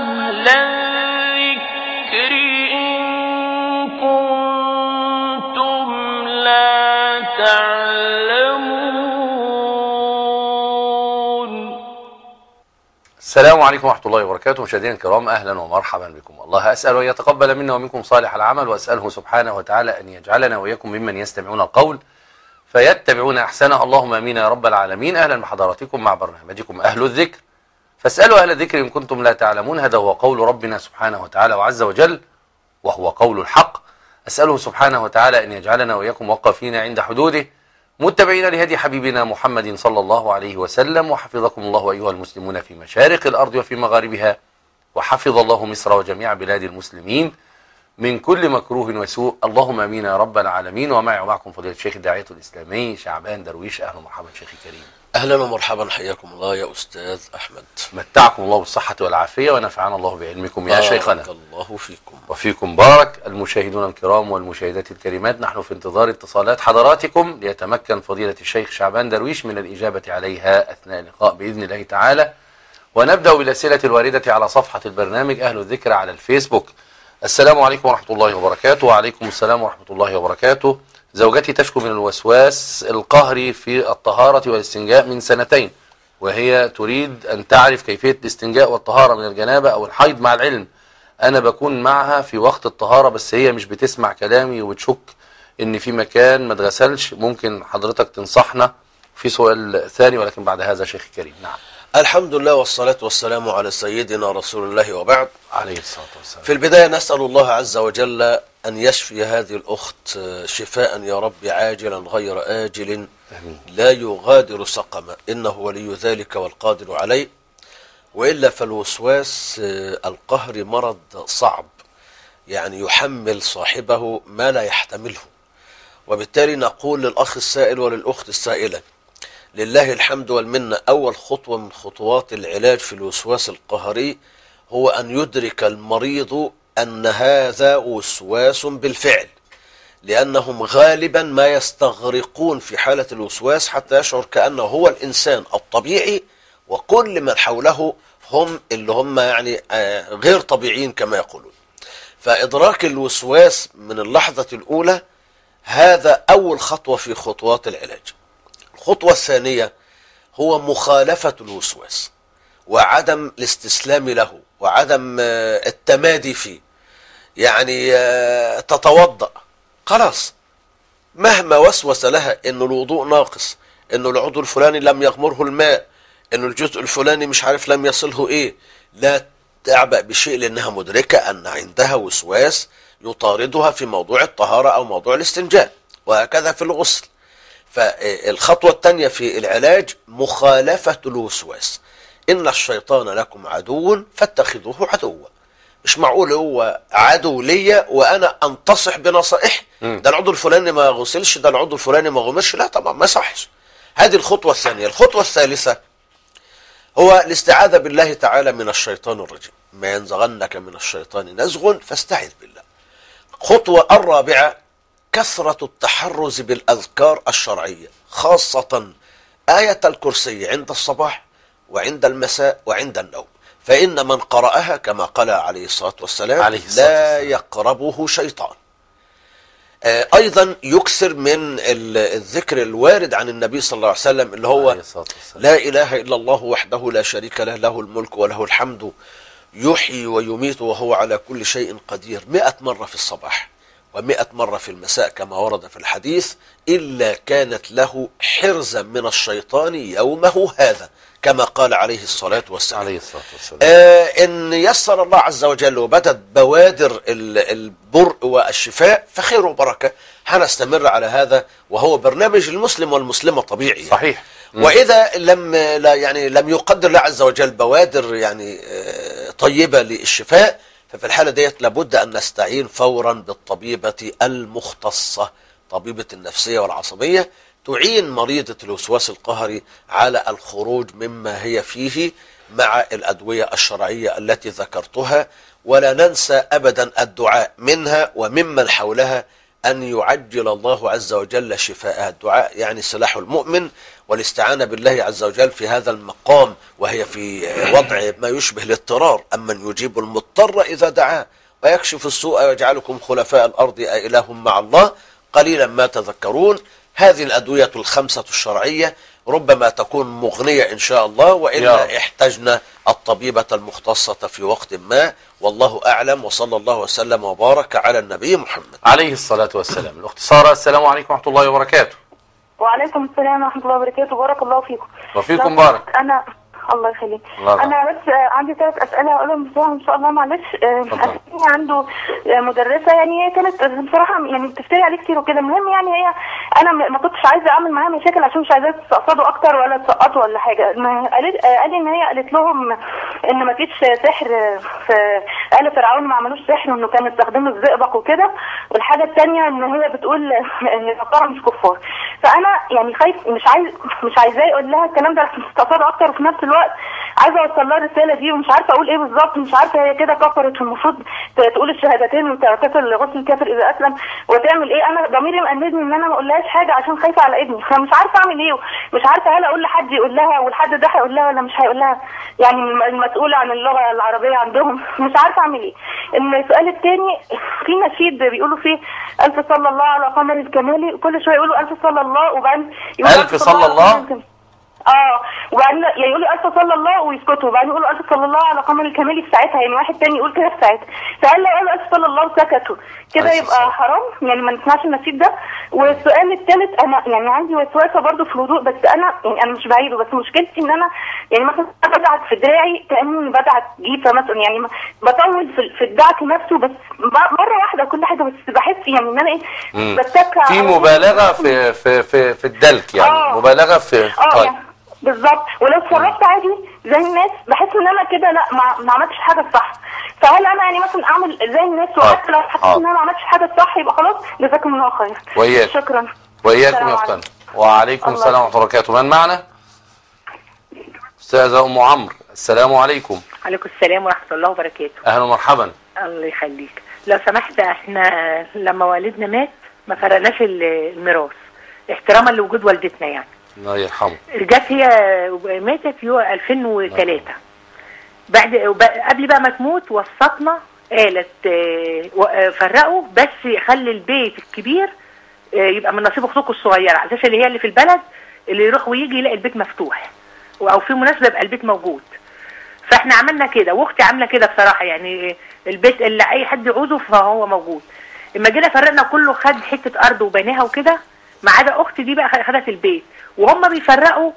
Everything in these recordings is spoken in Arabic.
أهل الذكر إن كنتم لا تعلمون. السلام عليكم ورحمة الله وبركاته. مشاهدينا الكرام، أهلا ومرحبا بكم. الله أسأل أن يتقبل منا ومنكم صالح العمل، وأسأله سبحانه وتعالى أن يجعلنا وإياكم ممن يستمعون القول فيتبعون أحسنه. اللهم آمين يا رب العالمين. أهلا بحضراتكم مع برنامجكم أهل الذكر، فاسألوا أهل الذكر إن كنتم لا تعلمون. هذا هو قول ربنا سبحانه وتعالى وعز وجل، وهو قول الحق. أسأله سبحانه وتعالى أن يجعلنا وإياكم واقفين عند حدوده، متبعين لهدي حبيبنا محمد صلى الله عليه وسلم. وحفظكم الله أيها المسلمون في مشارق الأرض وفي مغاربها، وحفظ الله مصر وجميع بلاد المسلمين من كل مكروه وسوء. اللهم امين يا رب العالمين. ومعي ومعكم فضيلة الشيخ الداعية الإسلامي شعبان درويش. أهلا ومرحبا شيخي الكريم. أهلا ومرحبا، حياكم الله يا أستاذ أحمد. متعكم الله بالصحة والعافية، ونفعنا الله بعلمكم يا شيخنا. بارك الله فيكم. وفيكم بارك. المشاهدون الكرام والمشاهدات الكريمات، نحن في انتظار اتصالات حضراتكم ليتمكن فضيلة الشيخ شعبان درويش من الإجابة عليها أثناء اللقاء بإذن الله تعالى. ونبدأ بالأسئلة الواردة على صفحة البرنامج أهل الذكر على الفيسبوك. السلام عليكم ورحمة الله وبركاته. وعليكم السلام ورحمة الله وبركاته. زوجتي تشكو من الوسواس القهري في الطهارة والاستنجاء من 2 سنين، وهي تريد أن تعرف كيفية الاستنجاء والطهارة من الجنابة أو الحيض. مع العلم أنا بكون معها في وقت الطهارة، بس هي مش بتسمع كلامي وبتشك إن في مكان ما اتغسلش. ممكن حضرتك تنصحنا؟ في سؤال ثاني ولكن بعد هذا شيخ كريم. نعم. الحمد لله والصلاة والسلام على سيدنا رسول الله، وبعد. عليه الصلاة والسلام. في البداية نسأل الله عز وجل أن يشفي هذه الأخت شفاء يا رب عاجلا غير آجل، لا يغادر سقما، إنه ولي ذلك والقادر عليه. وإلا فالوسواس القهري مرض صعب، يعني يحمل صاحبه ما لا يحتمله. وبالتالي نقول للأخ السائل وللأخت السائلة، لله الحمد والمنة، أول خطوة من خطوات العلاج في الوسواس القهري هو أن يدرك المريض أن هذا وسواس بالفعل، لأنهم غالبا ما يستغرقون في حالة الوسواس حتى يشعر كأنه هو الإنسان الطبيعي، وكل من حوله هم اللي هم يعني غير طبيعيين كما يقولون. فإدراك الوسواس من اللحظة الأولى هذا أول خطوة في خطوات العلاج. الخطوة الثانية هو مخالفة الوسواس وعدم الاستسلام له وعدم التمادي فيه. يعني تتوضأ، خلاص، مهما وسوس لها انه الوضوء ناقص، انه العضو الفلاني لم يغمره الماء، انه الجزء الفلاني مش عارف لم يصله ايه، لا تعبأ بشيء، لانها مدركة ان عندها وسواس يطاردها في موضوع الطهارة او موضوع الاستنجاء، وهكذا في الغسل. فالخطوة الثانية في العلاج مخالفة الوسواس. إن الشيطان لكم عدو فاتخذوه عدوا. مش معقول هو عدو ليا وأنا أنتصح بنصائح، ده العضو الفلاني ما غسلش، ده العضو الفلاني ما غمرش، لا طبعا ما صحش. هذه الخطوة الثانية. الخطوة الثالثة هو الاستعاذة بالله تعالى من الشيطان الرجيم. ما ينزغنك من الشيطان نزغ فاستعذ بالله. الخطوة الرابعة كثرة التحرز بالأذكار الشرعية، خاصة آية الكرسي عند الصباح وعند المساء وعند النوم، فإن من قرأها كما قال عليه الصلاة والسلام لا يقربه شيطان. أيضا يكثر من الذكر الوارد عن النبي صلى الله عليه وسلم، اللي هو لا إله إلا الله وحده لا شريك له، له الملك وله الحمد يحيي ويميت وهو على كل شيء قدير، 100 مرة في الصباح و100 مرة في المساء كما ورد في الحديث، إلا كانت له حرزا من الشيطان يومه هذا كما قال عليه الصلاة والسلام. إن يسر الله عز وجل وبدت بوادر البرء والشفاء فخير وبركة، هنستمر على هذا، وهو برنامج المسلم والمسلمة طبيعي. صحيح. وإذا لم يقدر الله عز وجل بوادر يعني طيبة للشفاء، ففي الحالة ديت لابد أن نستعين فورا بالطبيبة المختصة، طبيبة النفسية والعصبية، تعين مريضة الوسواس القهري على الخروج مما هي فيه مع الأدوية الشرعية التي ذكرتها. ولا ننسى أبدا الدعاء منها وممن حولها أن يعجل الله عز وجل شفاءها. الدعاء يعني سلاح المؤمن، والاستعانة بالله عز وجل في هذا المقام وهي في وضع ما يشبه الاضطرار. أمن يجيب المضطر إذا دعاه ويكشف السوء ويجعلكم خلفاء الأرض أإله مع الله قليلا ما تذكرون. هذه الأدوية الخمسة الشرعية ربما تكون مغنية إن شاء الله، وإلا احتجنا الطبيبة المختصة في وقت ما، والله أعلم. وصلى الله وسلم وبارك على النبي محمد عليه الصلاة والسلام. الأخت سارة، السلام عليكم ورحمة الله وبركاته. وعليكم السلام ورحمة الله وبركاته. بارك الله فيكم. وفيكم بارك. الله يخليك. الله انا بس عندي 3 اسئله اقولهم بسرعه ان شاء الله، معلش. عنده مدرسه، يعني هي كانت بصراحه يعني بتفتري عليه كتير وكده. المهم يعني انا ما كنتش عايزه اعمل معاها مشاكل عشان مش عايزاه تستقصدوا اكتر ولا تسقطوا ولا حاجه. قال ان هي قالت لهم ان ما فيش سحر في آل فرعون، ما عملوش سحر، وانه كانوا استخدموا الزئبق وكده. والحاجه الثانيه ان هي بتقول ان النصارى مش كفار. فانا يعني خايف، مش عايزاه يقول لها الكلام ده عشان تستقصدوا اكتر، وفي نفس الوقت عايزه اوصل لها الرساله دي ومش عارفه اقول ايه بالظبط. مش عارفه هي كده كفرت، المفروض تقول الشهادتين وتغتسل غسل الكافر اذا اسلم وتعمل ايه. انا ضميري مأنبني ان انا ما اقولهاش حاجه عشان خايفه على ابني، فمش عارفه اعمل ايه. مش عارفه هل اقول لحد يقول لها والحد ده هيقول لها ولا مش هيقول لها، يعني المسؤول عن اللغه العربيه عندهم. مش عارفه اعمل ايه. السؤال الثاني، في نشيد بيقولوا فيه الف صلى الله على قمر الكمال، كل شويه يقولوا الف صلى الله وبعدين يقولوا الف صلى الله، وبعدين يقولوا الف صلى الله ويسكتوا، وبعدين يقولوا الف صلى الله على قمر الكمال في ساعتها، يعني واحد تاني يقول كده في ساعتها. فقال لو قالوا الف صلى الله وسكتوا كده يبقى حرام، يعني ما نسمعش النشيد ده. والسؤال الثالث، انا يعني عندي وسوسه برضه في الوضوء، بس انا مش بعيده، بس مشكلتي ان انا يعني مثلا بدعك في دراعي كاني بدعك جيفه مثلا، يعني بطول في الدعك نفسه بس مره واحده كل حاجه، بس بحس يعني ان انا ايه بتكع في مبالغه في الدلك، يعني مبالغه في يعني بالظبط. ولو اتصرفت عادي زي الناس بحس ان انا كده لا ما عملتش حاجه صح. فهل انا يعني مثلا اعمل زي الناس وحتى لو حسيت ان انا ما عملتش حاجه صح يبقى خلاص جزاكم الله خير. وإياك. شكرا. وإياكم يا اختنا. وعليكم السلام ورحمه الله وبركاته. من معنا؟ استاذه ام عمرو، السلام عليكم. عليكم السلام ورحمه الله وبركاته. اهلا ومرحبا. الله يخليك. لو سمحت، احنا لما والدنا مات ما فرقناش الميراث احتراما لوجود والدتنا، يعني الله يرحمه. جت هي ماتت يوم 2003. قبل بقى ما تموت وسطنا، قالت فرقوا بس خلي البيت الكبير يبقى من نصيب اختكم الصغيره، على اساس اللي هي اللي في البلد اللي يروح ويجي يلاقي البيت مفتوح، او في مناسبه يبقى البيت موجود. فاحنا عملنا كده، واختي عامله كده بصراحه، يعني البيت اللي اي حد يعوزه فهو موجود. اما جينا فرقنا كله خد حته ارض وبناها وكده، ما عدا اختي دي بقى خدت البيت. وهم بيفرقوا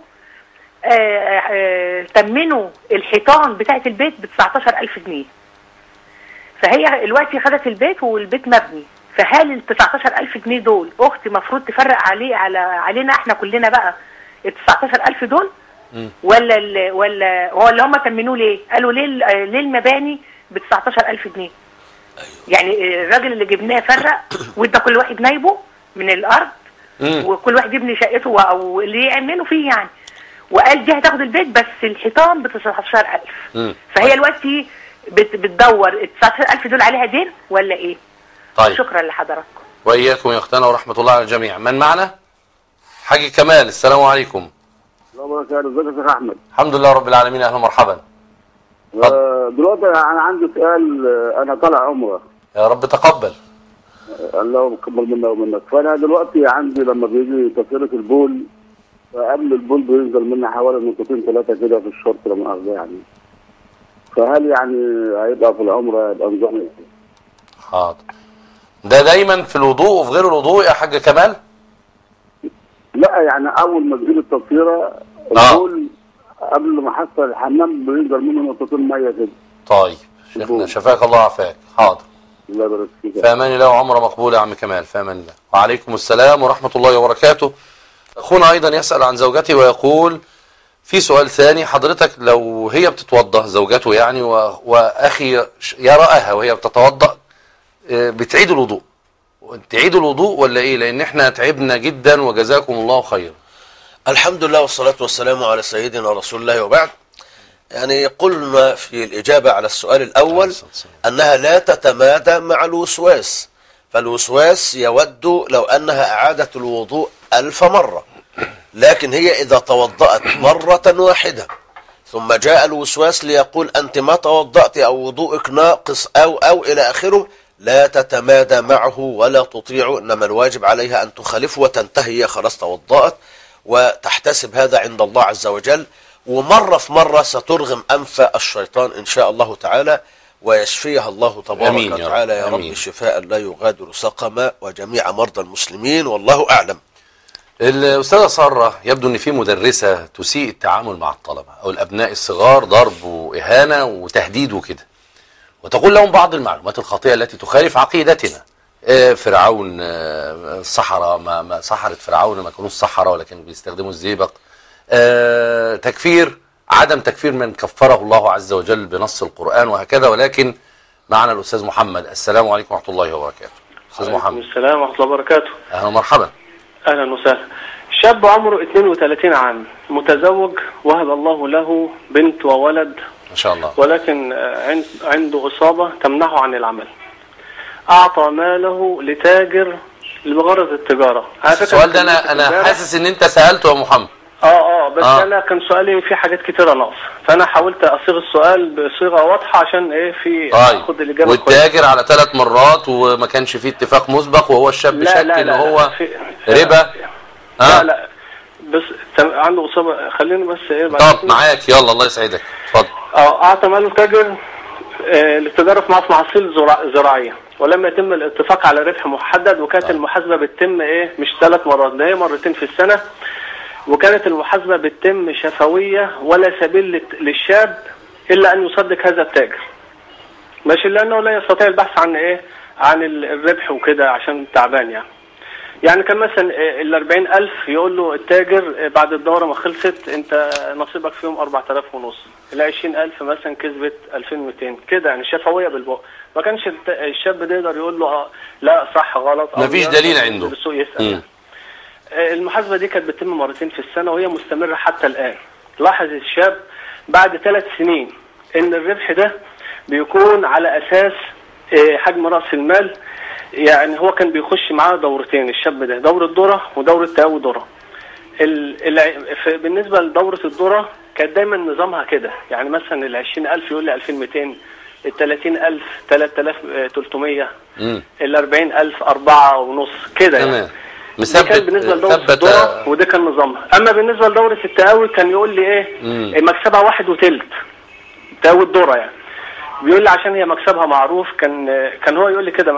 تمنوا الحيطان بتاعه البيت ب 19000 جنيه. فهي دلوقتي خدت البيت والبيت مبني، فهل ال 19000 جنيه دول اختي المفروض تفرق علينا احنا كلنا بقى ال 19000 دول؟ ولا هو اللي هم تمنوه ليه؟ قالوا ليه المباني ب 19000 جنيه؟ يعني الراجل اللي جبناه فرق وادى كل واحد نايبه من الارض، وكل واحد يبني شقته او اللي يعملوا فيه يعني، وقال دي هتاخد البيت بس الحيطان ب 19000. فهي دلوقتي بتدور ال 19000 دول عليها دين ولا ايه؟ طيب، شكرا لحضراتكم. واياكم يا اختنا ورحمه الله على الجميع. من معنا؟ حاج كمال، السلام عليكم. السلام عليكم. ازيك يا شيخ احمد؟ الحمد لله رب العالمين، اهلا ومرحبا. دلوقتي انا عندي سؤال. انا طالع عمره. يا رب تقبل. الله يقبل منا ومنك. فانا دلوقتي عندي لما بيجي تصويره البول، فقبل البول بينزل منها حوالي نقطتين 3 كده في الشرط لما اخذها يعني. فهل يعني هيبقى في العمره يبقى نظام ايه؟ حاضر. ده دايما في الوضوء وفي غير الوضوء يا حاج كمال؟ لا، يعني اول ما تجيب التصويره البول قبل ما حصل الحمام بينزل منه نقطتين ميه كده. طيب شيخنا شفاك الله وعافاك. حاضر. الله يبارك فيك. في امان الله وعمره مقبوله يا عم كمال. في امان الله. وعليكم السلام ورحمه الله وبركاته. اخونا ايضا يسال عن زوجته ويقول في سؤال ثاني، حضرتك لو هي بتتوضا زوجته يعني واخي يراها وهي بتتوضا بتعيد الوضوء، تعيد الوضوء ولا ايه؟ لان احنا تعبنا جدا وجزاكم الله خير. الحمد لله والصلاة والسلام على سيدنا رسول الله، وبعد. يعني قلنا في الإجابة على السؤال الأول أنها لا تتمادى مع الوسواس، فالوسواس يود لو أنها أعادت الوضوء 1000 مرة، لكن هي إذا توضأت مرة واحدة ثم جاء الوسواس ليقول أنت ما توضأت أو وضوءك ناقص أو إلى آخره، لا تتمادى معه ولا تطيعه، إنما الواجب عليها أن تخالفه وتنتهي، خلاص توضأت، وتحتسب هذا عند الله عز وجل. ومرة في مرة سترغم أنف الشيطان إن شاء الله تعالى، ويشفيها الله تبارك وتعالى يا رب شفاء لا يغادر سقما، وجميع مرضى المسلمين، والله أعلم. الأستاذة سارة، يبدو أن في مدرسة تسيء التعامل مع الطلبة أو الأبناء الصغار، ضرب وإهانة وتهديد وكده، وتقول لهم بعض المعلومات الخاطئة التي تخالف عقيدتنا. فرعون الصحراء ما سحرة فرعون ما كانوش سحرة ولكن بيستخدموا الزئبق. تكفير، عدم تكفير من كفره الله عز وجل بنص القرآن وهكذا. ولكن معنا الأستاذ محمد. السلام عليكم ورحمة الله وبركاته. أستاذ محمد. السلام ورحمة الله وبركاته. أهلا ومرحبا. أهلا وسهلا. شاب عمره 32 عام، متزوج، وهب الله له بنت وولد ما شاء الله، ولكن عنده إصابة تمنعه عن العمل. أعطى ماله لتاجر بغرض التجارة. السؤال ده أنا حاسس إن أنت سألته يا محمد. بس أنا كان سؤالي في حاجات كتيرة ناقصة، فأنا حاولت أصيغ السؤال بصيغة واضحة عشان أخد الإجابة. والتاجر على 3 مرات وما كانش فيه اتفاق مسبق، وهو الشاب شك إن هو ربا. لا بس عنده إصابة. خليني بس طب معاك، يلا الله يسعدك، اتفضل. أعطى ماله تاجر للتجارة في محاصيل زراعية، ولم يتم الاتفاق على ربح محدد، وكانت المحاسبة بتتم مش 3 مرات، ده هي مرتين في السنة، وكانت المحاسبة بتتم شفوية، ولا سبيل للشاب إلا أن يصدق هذا التاجر، ماشي، لأنه لا يستطيع البحث عن الربح وكده عشان تعبان يعني كان مثلا ال40,000 يقول له التاجر بعد الدورة ما خلصت أنت نصيبك فيهم 4,500، ال20,000 مثلا كسبت 2,200 كده، يعني شفوية بالبق. ما كانش الشاب ده يقدر يقول له لا صح غلط، مفيش دليل عنده، بالسوق يسأل. المحاسبة دي كانت بتتم مرتين في السنة، وهي مستمرة حتى الآن. لاحظ الشاب بعد 3 سنين إن الربح ده بيكون على أساس حجم رأس المال. يعني هو كان بيخش معاه دورتين الشاب ده، دورة ذرة ودورة تقوي ذرة. بالنسبة لدورة الذرة كانت دايما نظامها كده، يعني مثلا ال20,000 يقول لي 2,200، ال30,000 3,300، ال40,000 4,500 كده يعني. ده كان بالنسبة لدورة الذرة وده كان نظامها. أما بالنسبة لدورة التقوي كان يقول لي مكسبها 1 وتلت تقوي الذرة، يعني بيقول لي عشان هي مكسبها معروف. كان هو يقول لي كده.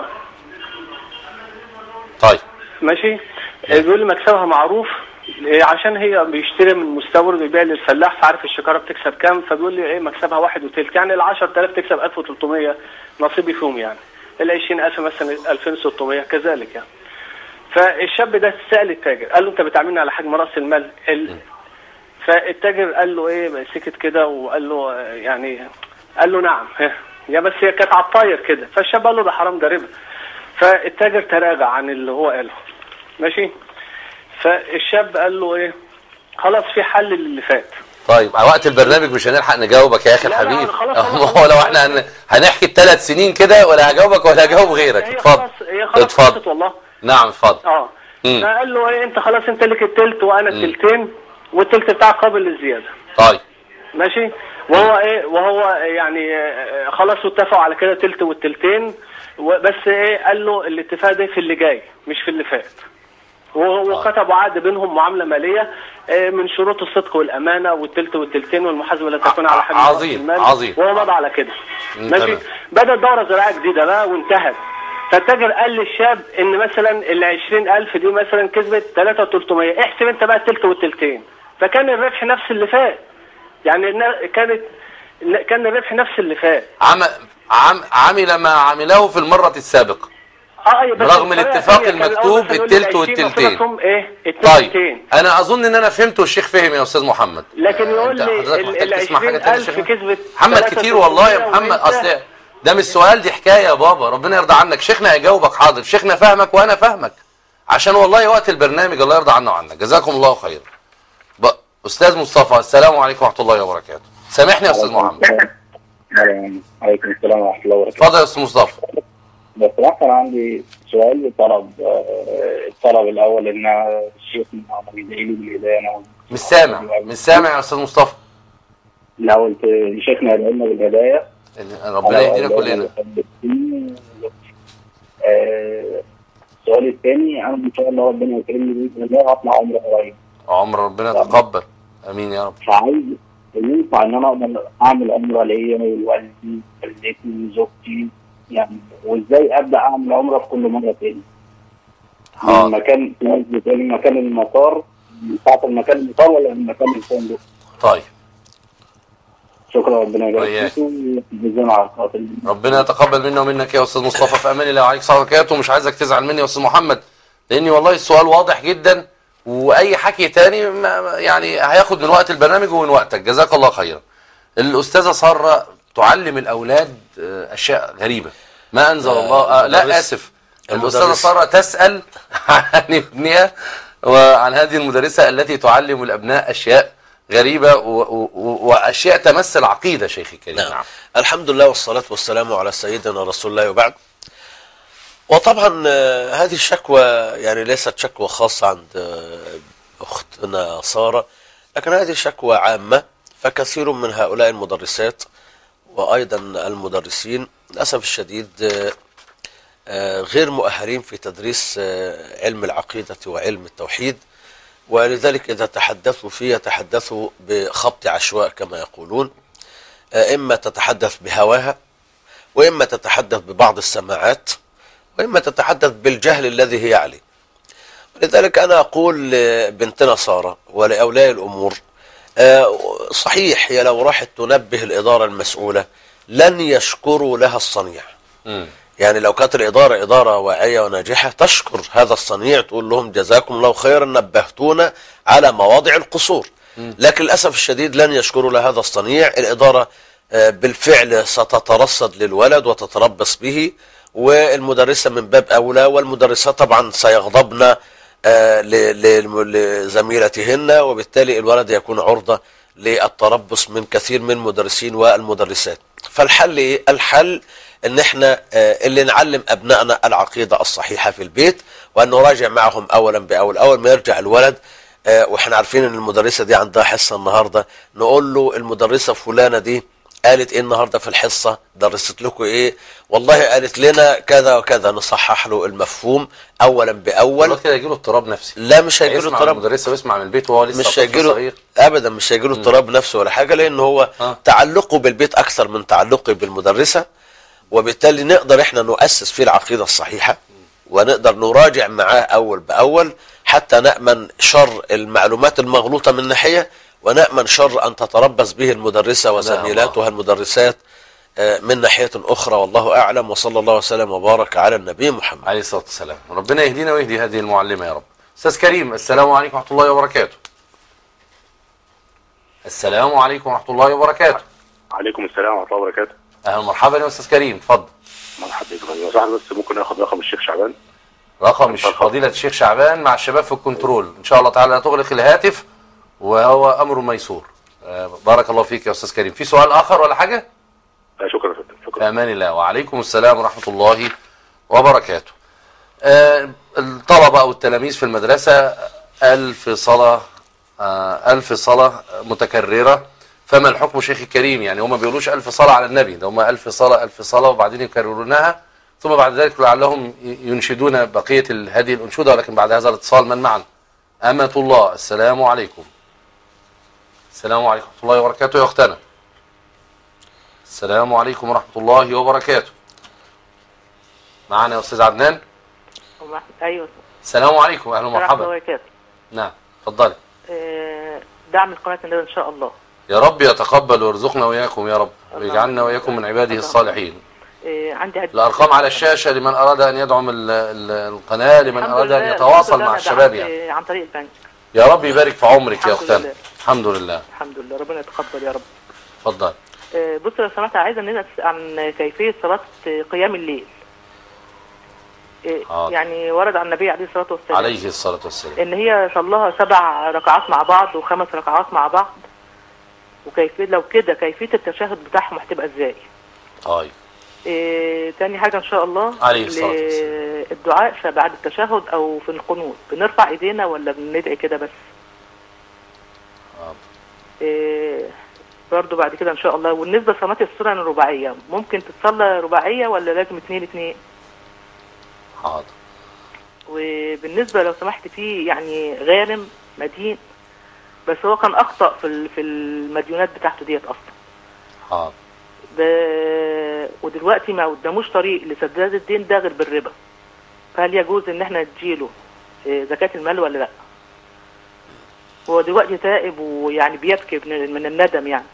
طيب ماشي. بيقول لي مكسبها معروف عشان هي بيشتري من مستورد ويبيع للفلاح، فعارف الشكاره بتكسب كام، فبيقول لي مكسبها 1 وتلت، يعني ال10,000 تكسب 1,300 نصيبي فيهم، يعني ال20,000 مثلا 2,600 كذلك يعني. فالشاب ده سأل التاجر قال له انت بتعاملني على حجم راس المال؟ فالتاجر قال له سكت كده وقال له قال له نعم، يا بس هي كانت على الطاير كده. فالشاب قال له ده حرام، ده ربا. فالتاجر تراجع عن اللي هو قاله، ماشي. فالشاب قال له خلاص في حل للي فات. طيب وقت البرنامج مش هنلحق نجاوبك يا اخي الحبيب. هو لو احنا هنحكي ال3 سنين كده ولا هجاوبك ولا هجاوب غيرك. اتفضل. هي خلاص خلصت والله. نعم اتفضل. فقال له انت خلاص انت لك التلت وانا التلتين، والتلت بتاعك قابل للزياده. طيب ماشي. وهو يعني خلاص اتفقوا على كده تلت والتلتين، بس قال له الاتفاق ده في اللي جاي مش في اللي فات. وكتبوا عقد بينهم معامله ماليه من شروط الصدق والامانه والتلت والتلتين والمحاسبه لا تكون على حجم المال. عظيم. وهو مضى على كده. ماشي. بدأت دوره زراعيه جديده بقى وانتهت. فالتاجر قال للشاب ان مثلا ال20,000 دي مثلا كسبت 3,300، احسب انت بقى التلت والتلتين. فكان الربح نفس اللي فات، يعني كان الربح نفس اللي فات. عمل ما عمله في المرة السابقة رغم الاتفاق المكتوب التلت والتلتين. طيب انا اظن ان انا فهمت والشيخ فهم يا استاذ محمد. لكن يقول لي ال20,000 كسبت محمد كتير والله يا محمد. اصل ده مش سؤال، دي حكايه يا بابا. ربنا يرضى عنك. شيخنا هيجاوبك. حاضر. شيخنا فاهمك وانا فاهمك، عشان والله وقت البرنامج الله يرضى عنا وعنك. جزاكم الله خير. استاذ مصطفى. السلام عليكم ورحمه الله وبركاته. سامحني يا استاذ محمد. عليكم السلام ورحمه الله وبركاته. اتفضل يا استاذ مصطفى. بس انا عندي سؤال الطلب الاول ان الشيخ يدعي لي بالهدايه انا. مش سامع يا استاذ مصطفى. لو قلت شيخنا يدعي لنا بالهدايه ربنا يهدينا كلنا. السؤال الثاني، انا ان شاء الله ربنا يكرمني باذن الله هطلع عمره قريب. عمر ربنا يتقبل. امين يا رب. فعايز ينفع ان انا اقدر اعمل عمره ليا ووالدي والدتي وزوجتي يعني، وازاي ابدا اعمل عمره في كل مره تاني؟ من مكان تاني، مكان المطار، ساعة المكان المطار ولا من مكان الفندق؟ طيب. شكرا، ربنا يبارك فيك. ربنا يتقبل منا ومنك يا استاذ مصطفى، في امان الله وعليك الصلاه والبركاته. ومش عايزك تزعل مني يا استاذ محمد، لاني والله السؤال واضح جدا، واي حكي تاني يعني هياخد من وقت البرنامج ومن وقتك. جزاك الله خيرا. الاستاذه ساره تعلم الاولاد اشياء غريبه ما انزل الله. لا اسف، الاستاذه ساره تسال عن ابنها وعن هذه المدرسه التي تعلم الابناء اشياء غريبه واشياء تمس العقيده شيخي الكريم. نعم. الحمد لله والصلاه والسلام على سيدنا رسول الله وبعد. وطبعا هذه الشكوى يعني ليست شكوى خاصة عند أختنا سارة، لكن هذه شكوى عامة. فكثير من هؤلاء المدرسات وأيضا المدرسين للأسف الشديد غير مؤهلين في تدريس علم العقيدة وعلم التوحيد، ولذلك إذا تحدثوا فيه يتحدثوا بخبط عشواء كما يقولون. إما تتحدث بهواها، وإما تتحدث ببعض السماعات، وإما تتحدث بالجهل الذي هي عليه. ولذلك أنا أقول لبنتنا سارة ولأولياء الأمور، صحيح هي لو راحت تنبه الإدارة المسؤولة لن يشكروا لها الصنيع. يعني لو كانت الإدارة إدارة واعية وناجحة تشكر هذا الصنيع، تقول لهم جزاكم الله خيرا نبهتونا على مواضع القصور. لكن للأسف الشديد لن يشكروا لها هذا الصنيع. الإدارة بالفعل ستترصد للولد وتتربص به، والمدرسة من باب أولى، والمدرسات طبعا سيغضبن لزميلتهن، وبالتالي الولد يكون عرضة للتربص من كثير من المدرسين والمدرسات. فالحل إيه؟ الحل ان احنا اللي نعلم ابنائنا العقيدة الصحيحة في البيت، وان نراجع معهم اولا باول. اول ما يرجع الولد واحنا عارفين ان المدرسة دي عندها حصة النهاردة، نقول له المدرسة فلانة دي قالت ايه النهارده في الحصه؟ درست لكم ايه؟ والله قالت لنا كذا وكذا. نصحح له المفهوم اولا باول. كده يجي له اضطراب نفسي. لا مش هيجي له اضطراب. المدرسه ويسمع من البيت وهو لسه مش هيجي له صغير ابدا، مش هيجي له اضطراب نفسي ولا حاجه، لان هو تعلقه بالبيت اكثر من تعلقه بالمدرسه. وبالتالي نقدر احنا نؤسس فيه العقيده الصحيحه، ونقدر نراجع معاه اول باول حتى نامن شر المعلومات المغلوطه من ناحيه، ونأمن شر أن تتربص به المدرسة وزميلاتها المدرسات من ناحية أخرى. والله أعلم، وصلى الله وسلم وبارك على النبي محمد عليه الصلاة والسلام. ربنا يهدينا ويهدي هذه المعلمة يا رب. أستاذ كريم، السلام عليكم ورحمة الله وبركاته. السلام عليكم ورحمة الله وبركاته. عليكم السلام ورحمة الله وبركاته. أهلا ومرحبا يا أستاذ كريم، اتفضل. مرحبا بك يا صاحبي، بس ممكن آخد رقم الشيخ شعبان؟ رقم فضيلة الشيخ شعبان مع الشباب في الكنترول، إن شاء الله تعالى لا تغلق الهاتف وهو أمر ميسور. بارك الله فيك يا أستاذ كريم. في سؤال آخر ولا حاجة؟ لا شكرا. شكرا. في أمان الله. وعليكم السلام ورحمة الله وبركاته. الطلبة أو التلاميذ في المدرسة 1000 صلاة 1000 صلاة متكررة، فما الحكم شيخ الكريم؟ يعني هم ما بيقولوش 1000 صلاة على النبي، ده هم 1000 صلاة 1000 صلاة وبعدين يكررونها، ثم بعد ذلك لعلهم ينشدون بقية هذه الأنشودة. ولكن بعد هذا الاتصال من معنا؟ أمة الله، السلام عليكم. السلام عليكم ورحمة الله وبركاته يا أختنا. السلام عليكم ورحمة الله وبركاته. معنا يا أستاذ عدنان. أيوة. السلام عليكم، أهلا ومرحبا. نعم اتفضلي. دعم قناة الندى إن شاء الله. يا رب يتقبل ويرزقنا وإياكم يا رب، ويجعلنا وإياكم من عباده الصالحين. عندي الأرقام على الشاشة لمن أراد أن يدعم القناة، لمن أراد أن يتواصل مع الشباب يعني. عن طريق البنك. يا رب يبارك في عمرك يا أختنا. الحمد لله. الحمد لله، ربنا يتقبل يا رب. اتفضل. بص لو سمحت، عايزه نسال عن كيفيه صلاه قيام الليل. يعني ورد عن النبي عليه الصلاه والسلام ان هي صلاها 7 ركعات مع بعض و5 ركعات مع بعض، وكيفيه لو كده كيفيه التشهد بتاعهم هتبقى ازاي؟ طيب. تاني حاجه ان شاء الله عليه الصلاه والسلام الدعاء بعد التشهد او في القنوت بنرفع ايدينا ولا بندعي كده بس؟ برضو بعد كده ان شاء الله. والنسبه لصلاه السنن الرباعيه ممكن تتصلى رباعيه ولا لازم 2 حاضر. وبالنسبه لو سمحت في يعني غارم مدين بس هو كان اخطا في المديونات بتاعته ديت اصلا. حاضر. ودلوقتي ما قداموش طريق لسداد الدين ده غير بالربا، فهل يجوز ان احنا نديله زكاه المال ولا لا؟ هو دلوقتي تائب ويعني بيبكي من الندم يعني.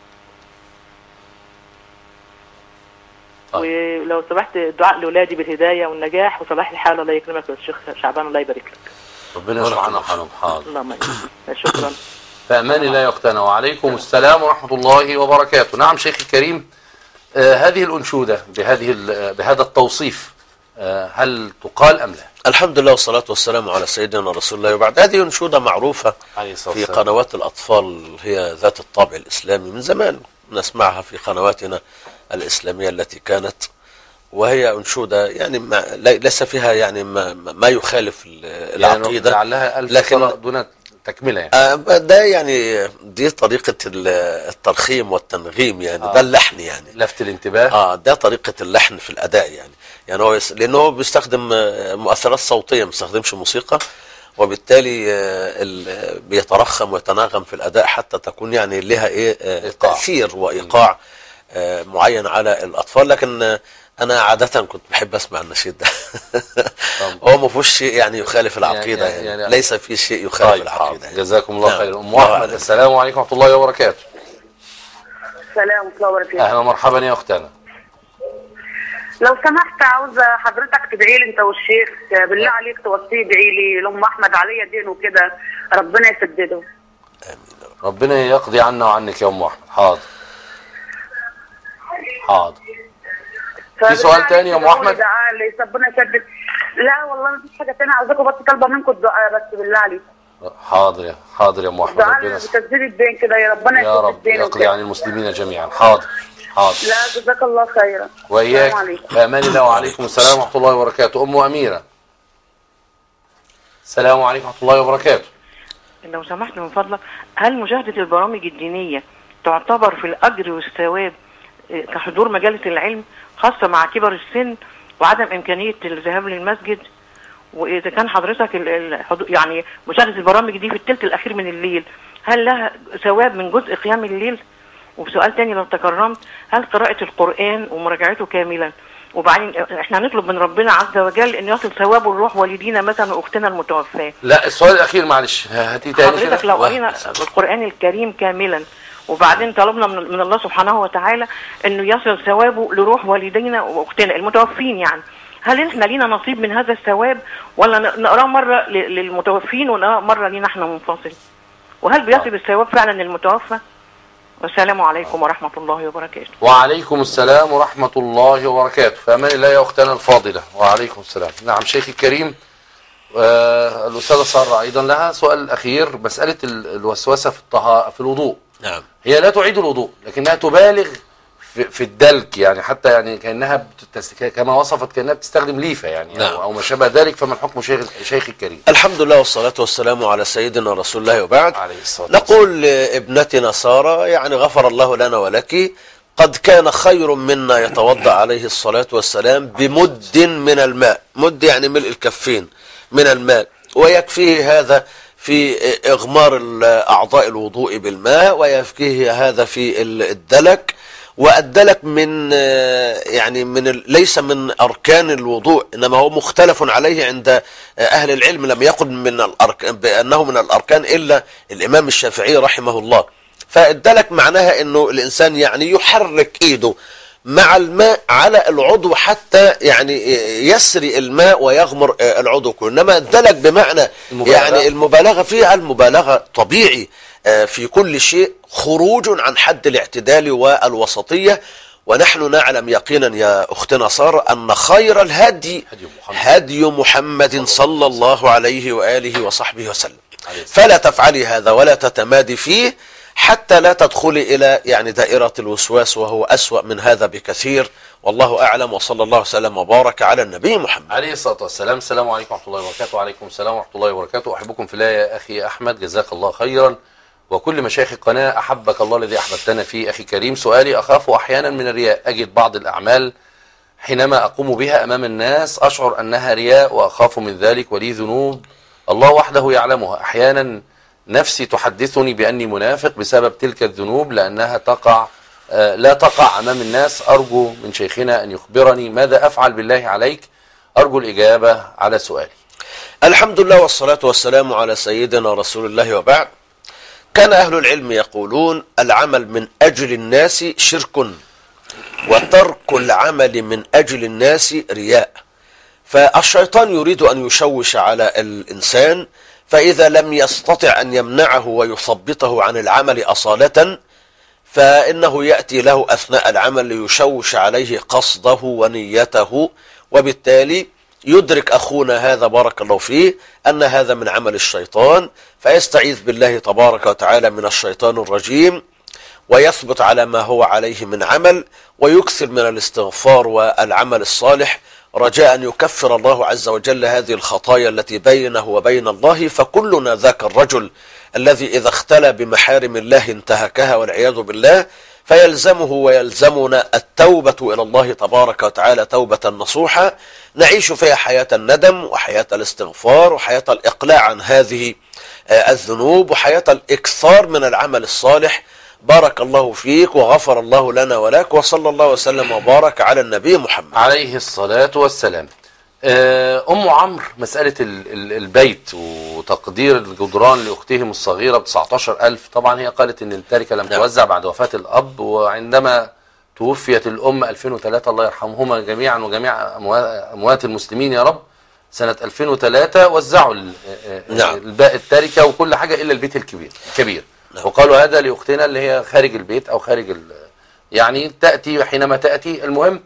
ولو سمحت الدعاء لاولادي بالهدايه والنجاح وصلاح الحال. الله يكرمك يا شيخ شعبان، الله يبارك لك. ربنا يصلح عنهم حالهم. حاضر. اللهم شكرا. فأمان الله يقتنى. وعليكم السلام ورحمة الله وبركاته. نعم شيخ الكريم، هذه الأنشودة بهذا التوصيف هل تقال أم لا؟ الحمد لله والصلاة والسلام على سيدنا رسول الله. وبعد هذه أنشودة معروفة في قنوات الأطفال، هي ذات الطابع الإسلامي من زمان، نسمعها في قنواتنا الإسلامية التي كانت، وهي أنشودة يعني ليس فيها يعني ما يخالف العقيدة، لعلها لكن دون تكملة يعني. ده يعني دي طريقة الترخيم والتنغيم يعني. ده اللحن يعني، لفت الانتباه. ده طريقة اللحن في الأداء يعني هو لأنه هو بيستخدم مؤثرات صوتية، ما بيستخدمش موسيقى، وبالتالي بيترخم ويتناغم في الأداء حتى تكون يعني لها تأثير وإيقاع معين على الأطفال. لكن أنا عادة كنت بحب أسمع النشيد ده. هو ما فيهوش شيء يعني يخالف العقيدة يعني ليس في شيء يخالف العقيدة يعني. جزاكم الله خير. أم أحمد، السلام عليكم ورحمة الله وبركاته. السلام ورحمة الله وبركاته. أهلا ومرحبا يا أختنا. لو سمحت عاوزة حضرتك تدعي لي أنت والشيخ، بالله عليك توصيه يدعي لي لأم أحمد، عليا دين وكده، ربنا يسدده. آمين. ربنا يقضي عنا وعنك يا أم أحمد. حاضر. حاضر. في سؤال تاني يا أم أحمد؟ ربنا يسدد. لا والله ما فيش حاجة تانية، عاوزاكم بس طالبة منكم الدعاء بس بالله عليك. حاضر يا أم أحمد. ربنا بتسديد الدين كده يا ربنا يا رب يقضي عن المسلمين جميعا. حاضر. حاضر. لا جزاك الله خيرا. وإياك. بأمان الله. وعليكم السلام ورحمة الله وبركاته. أم أميرة، السلام عليكم ورحمة الله وبركاته. لو سمحت من فضلك، هل مشاهدة البرامج الدينية تعتبر في الأجر والثواب كحضور مجالس العلم، خاصة مع كبر السن وعدم إمكانية الذهاب للمسجد؟ وإذا كان حضرتك يعني مشاهدة البرامج دي في الثلث الأخير من الليل، هل لها ثواب من جزء قيام الليل؟ وسؤال تاني لو تكرمت، هل قراءة القرآن ومراجعته كاملا وبعدين احنا نطلب من ربنا عز وجل ان يصل ثوابه لروح والدينا مثلا واختنا المتوفاه؟ لا السؤال الاخير معلش هاتي تاني. حضرتك لو قرينا القرآن الكريم كاملا وبعدين طلبنا من الله سبحانه وتعالى انه يصل ثوابه لروح والدينا واختنا المتوفين، يعني هل احنا لينا نصيب من هذا الثواب ولا نقراه مره للمتوفين ونقراه مره لينا احنا منفصل؟ وهل بيصل الثواب فعلا للمتوفى؟ والسلام عليكم ورحمة الله وبركاته. وعليكم السلام ورحمة الله وبركاته. فأمان الله يا أختنا الفاضلة. وعليكم السلام. نعم شيخي الكريم، الأستاذة سارة أيضا لها سؤال أخير، مسألة الوسوسة في الوضوء. نعم. هي لا تعيد الوضوء لكنها تبالغ في الدلك، يعني حتى يعني كأنها كما وصفت كأنها بتستخدم ليفة يعني. نعم. أو ما شابه ذلك. فما الحكم شيخ الكريم؟ الحمد لله والصلاة والسلام على سيدنا رسول الله. وبعد نقول لابنتنا سارة يعني غفر الله لنا ولك، قد كان خير منا يتوضأ عليه الصلاة والسلام بمد من الماء، مد يعني ملء الكفين من الماء، ويكفيه هذا في إغمار أعضاء الوضوء بالماء، ويكفيه هذا في الدلك. والدلك من يعني ليس من أركان الوضوء، إنما هو مختلف عليه عند أهل العلم، لم يقل من الأركان بأنه من الأركان إلا الإمام الشافعي رحمه الله. فالدلك معناها إنه الإنسان يعني يحرك إيده مع الماء على العضو حتى يعني يسري الماء ويغمر العضو كله. إنما الدلك بمعنى يعني المبالغة فيها، المبالغة طبيعي في كل شيء، خروج عن حد الاعتدال والوسطية. ونحن نعلم يقينا يا أختنا سارة أن خير الهدي هدي محمد صلى الله عليه وآله وصحبه وسلم. فلا تفعلي هذا ولا تتمادي فيه حتى لا تدخلي إلى يعني دائرة الوسواس، وهو أسوأ من هذا بكثير. والله أعلم، وصلى الله وسلم وبارك على النبي محمد عليه الصلاة والسلام. السلام عليكم ورحمة الله وبركاته. وعليكم السلام ورحمة الله وبركاته. أحبكم في الله يا أخي أحمد، جزاك الله خيرا، وكل مشايخ القناة أحبك الله الذي أحببتنا فيه. أخي كريم، سؤالي: أخاف أحيانا من الرياء. أجد بعض الأعمال حينما أقوم بها أمام الناس أشعر أنها رياء وأخاف من ذلك، ولي ذنوب الله وحده يعلمها. أحيانا نفسي تحدثني بأني منافق بسبب تلك الذنوب لأنها لا تقع أمام الناس. أرجو من شيخنا أن يخبرني ماذا أفعل بالله عليك. أرجو الإجابة على سؤالي. الحمد لله والصلاة والسلام على سيدنا رسول الله، وبعد. كان أهل العلم يقولون: العمل من أجل الناس شرك، وترك العمل من أجل الناس رياء. فالشيطان يريد أن يشوش على الإنسان، فإذا لم يستطع أن يمنعه ويثبطه عن العمل أصالة، فإنه يأتي له أثناء العمل ليشوش عليه قصده ونيته، وبالتالي يدرك أخونا هذا بارك الله فيه أن هذا من عمل الشيطان، فيستعيذ بالله تبارك وتعالى من الشيطان الرجيم، ويثبت على ما هو عليه من عمل، ويكثر من الاستغفار والعمل الصالح، رجاء أن يكفر الله عز وجل هذه الخطايا التي بينه وبين الله. فكلنا ذاك الرجل الذي إذا اختلى بمحارم الله انتهكها والعياذ بالله، فيلزمه ويلزمنا التوبة إلى الله تبارك وتعالى توبة نصوحة نعيش فيها حياة الندم وحياة الاستغفار وحياة الإقلاع عن هذه الذنوب وحياة الإكثار من العمل الصالح. بارك الله فيك وغفر الله لنا ولك، وصلى الله وسلم وبارك على النبي محمد عليه الصلاة والسلام. أم عمرو، مسألة البيت وتقدير الجدران لأختهم الصغيرة ب19,000. طبعا هي قالت أن التركة لم توزع بعد وفاة الأب، وعندما توفيت الأم 2003 الله يرحمهما جميعا وجميع أموات المسلمين يا رب، سنة 2003 وزعوا الباقي التركة وكل حاجة إلا البيت الكبير. وقالوا هذا لأختنا اللي هي خارج البيت أو خارج يعني تأتي حينما تأتي. المهم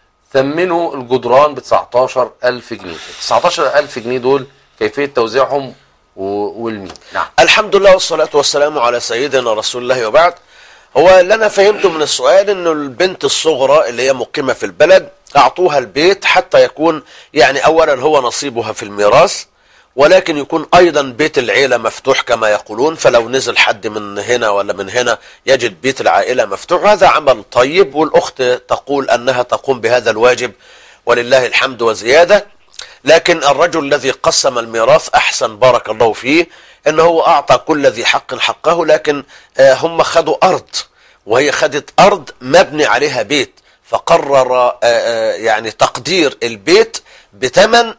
ثمنوا الجدران ب19,000 جنيه. 19,000 جنيه دول كيفية توزيعهم والمين؟ نعم. الحمد لله والصلاة والسلام على سيدنا رسول الله، وبعد. هو اللي أنا فهمته من السؤال إنه البنت الصغرى اللي هي مقيمة في البلد أعطوها البيت حتى يكون يعني أولا هو نصيبها في الميراث، ولكن يكون أيضا بيت العيلة مفتوح كما يقولون، فلو نزل حد من هنا ولا من هنا يجد بيت العائلة مفتوح. هذا عمل طيب، والأخت تقول أنها تقوم بهذا الواجب ولله الحمد وزيادة. لكن الرجل الذي قسم الميراث أحسن بارك الله فيه، إنه هو أعطى كل ذي حق حقه، لكن هم خدوا أرض وهي خدت أرض مبني عليها بيت، فقرر يعني تقدير البيت بثمن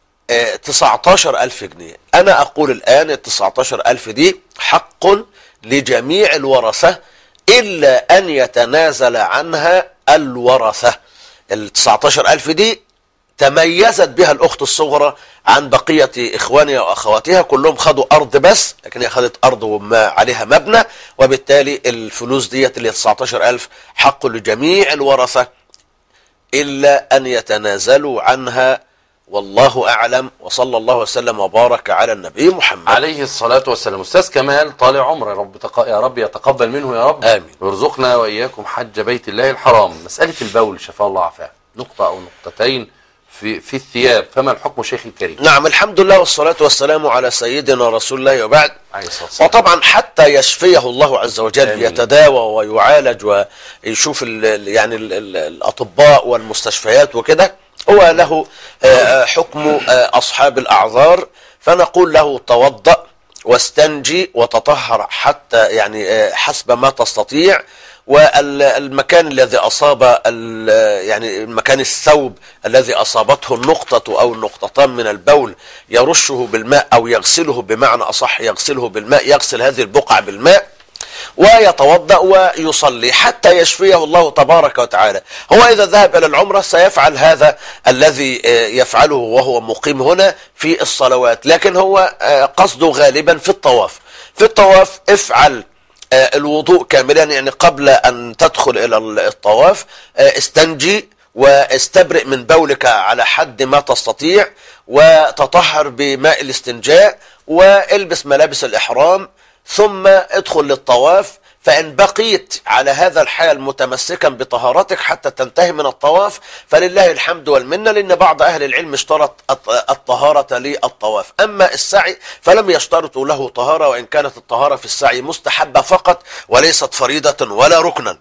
19,000 جنيه. أنا أقول الآن 19,000 دي حق لجميع الورثة إلا أن يتنازل عنها الورثة. 19,000 دي تميزت بها الأخت الصغرى عن بقية إخوانها وأخواتها، كلهم خدوا أرض بس، لكن هي خدت أرض وما عليها مبنى، وبالتالي الفلوس ديت اللي 19,000 حق لجميع الورثة إلا أن يتنازلوا عنها، والله أعلم. وصلى الله وسلم وبارك على النبي محمد عليه الصلاة والسلام. أستاذ كمال طالع عمر، يا رب يتقبل منه يا رب، آمين، ويرزقنا وإياكم حج بيت الله الحرام. مسألة البول شفاه الله عافاه، نقطة أو نقطتين في الثياب، فما الحكم شيخ الكريم؟ نعم، الحمد لله والصلاة والسلام على سيدنا رسول الله، وبعد. وطبعا حتى يشفيه الله عز وجل آمين. يتداوى ويعالج ويشوف يعني الأطباء والمستشفيات وكده، هو له حكم أصحاب الأعذار، فنقول له توضأ واستنجي وتطهر حتى يعني حسب ما تستطيع، والمكان الذي أصاب يعني المكان الثوب الذي أصابته النقطة أو النقطتان من البول يرشه بالماء أو يغسله، بمعنى أصح يغسله بالماء، يغسل هذه البقع بالماء ويتوضأ ويصلي حتى يشفيه الله تبارك وتعالى. هو إذا ذهب إلى العمرة سيفعل هذا الذي يفعله وهو مقيم هنا في الصلوات، لكن هو قصده غالبا في الطواف. في الطواف افعل الوضوء كاملا، يعني قبل أن تدخل إلى الطواف استنجي واستبرئ من بولك على حد ما تستطيع، وتطهر بماء الاستنجاء، والبس ملابس الإحرام، ثم ادخل للطواف فإن بقيت على هذا الحال متمسكا بطهارتك حتى تنتهي من الطواف فلله الحمد والمنة، لأن بعض أهل العلم اشترط الطهارة للطواف. أما السعي فلم يشترطوا له طهارة، وإن كانت الطهارة في السعي مستحبة فقط وليست فريضة ولا ركنا.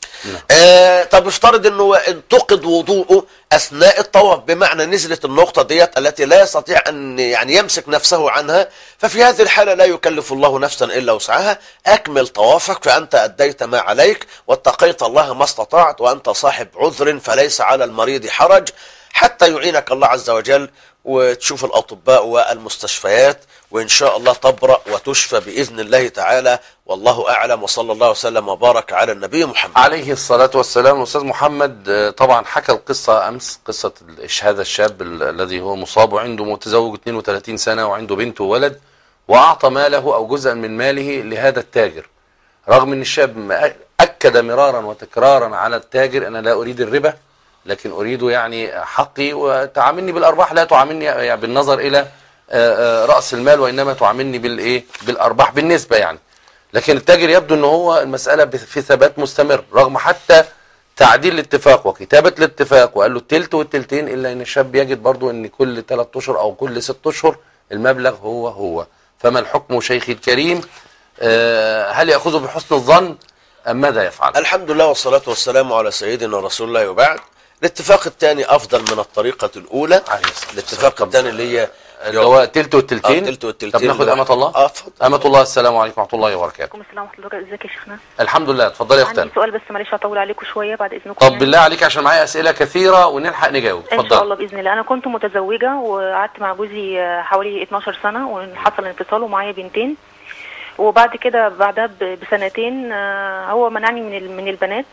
طب افترض انه انتقد وضوءه اثناء الطواف، بمعنى نزلت النقطة ديت التي لا يستطيع ان يعني يمسك نفسه عنها، ففي هذه الحالة لا يكلف الله نفسا الا وسعها. اكمل طوافك فانت اديت ما عليك واتقيت الله ما استطعت، وانت صاحب عذر فليس على المريض حرج، حتى يعينك الله عز وجل وتشوف الاطباء والمستشفيات، وإن شاء الله تبرأ وتشفى بإذن الله تعالى، والله أعلم. وصلى الله وسلم وبارك على النبي محمد عليه الصلاة والسلام. الأستاذ محمد طبعا حكى القصة أمس، قصة هذا الشاب الذي هو مصاب وعنده متزوج 32 سنة وعنده بنت وولد، وأعطى ماله أو جزءا من ماله لهذا التاجر، رغم أن الشاب أكد مرارا وتكرارا على التاجر أنا لا أريد الربا، لكن أريد يعني حقي، وتعاملني بالأرباح، لا تعاملني يعني بالنظر إلى رأس المال، وإنما تعاملني بالأرباح بالنسبة يعني. لكن التاجر يبدو أن هو المسألة في ثبات مستمر رغم حتى تعديل الاتفاق وكتابة الاتفاق، وقال له التلت والتلتين، إلا أن الشاب يجد برضو أن كل 3 أشهر أو كل 6 أشهر المبلغ هو. فما الحكم شيخي الكريم؟ هل يأخذه بحسن الظن أم ماذا يفعل؟ الحمد لله والصلاة والسلام على سيدنا رسول الله، وبعد. الاتفاق الثاني أفضل من الطريقة الأولى. الاتفاق الثاني اللي هو تلت والتلتين. تلت والتلتين. طب ناخد أمة الله. اتفضل. أمة الله، السلام عليكم ورحمة الله وبركاته. وعليكم السلام ورحمة الله وبركاته. ازيك يا شيخنا؟ الحمد لله، اتفضلي يا اختنا. عندي سؤال بس معلش هطول عليكم شوية بعد إذنكم. طب بالله عليك عشان معايا أسئلة كثيرة ونلحق نجاوب. إن شاء الله بإذن الله. أنا كنت متزوجة وقعدت مع جوزي حوالي 12 سنة وحصل انفصال ومعايا بنتين، وبعد كده بعدها بسنتين هو منعني من البنات،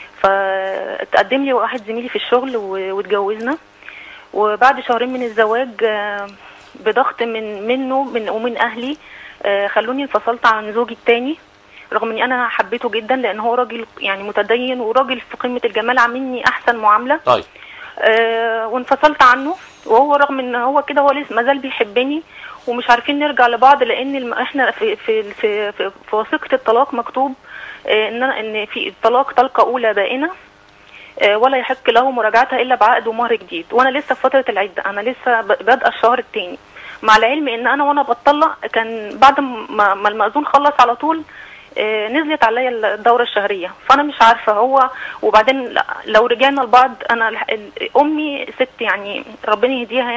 فتقدم لي واحد زميلي في الشغل واتجوزنا. وبعد شهرين من الزواج بضغط منه ومن اهلي خلوني انفصلت عن زوجي الثاني، رغم اني انا حبيته جدا لان هو راجل يعني متدين وراجل في قمة الجمال، عاملني احسن معاملة. طيب. وانفصلت عنه، وهو رغم ان هو كده هو لسه مازال بيحبني، ومش عارفين نرجع لبعض لان احنا في وثيقة الطلاق مكتوب ان في الطلاق طلقة اولى بائنة ولا يحق له مراجعتها الا بعقد ومهر جديد، وانا لسه في فترة العدة، انا لسه بادئه الشهر الثاني، مع العلم ان انا وانا بتطلق كان بعد ما المأذون خلص على طول نزلت عليا الدورة الشهرية، فانا مش عارفة هو. وبعدين لو رجعنا لبعض، انا امي ست يعني ربنا يهديها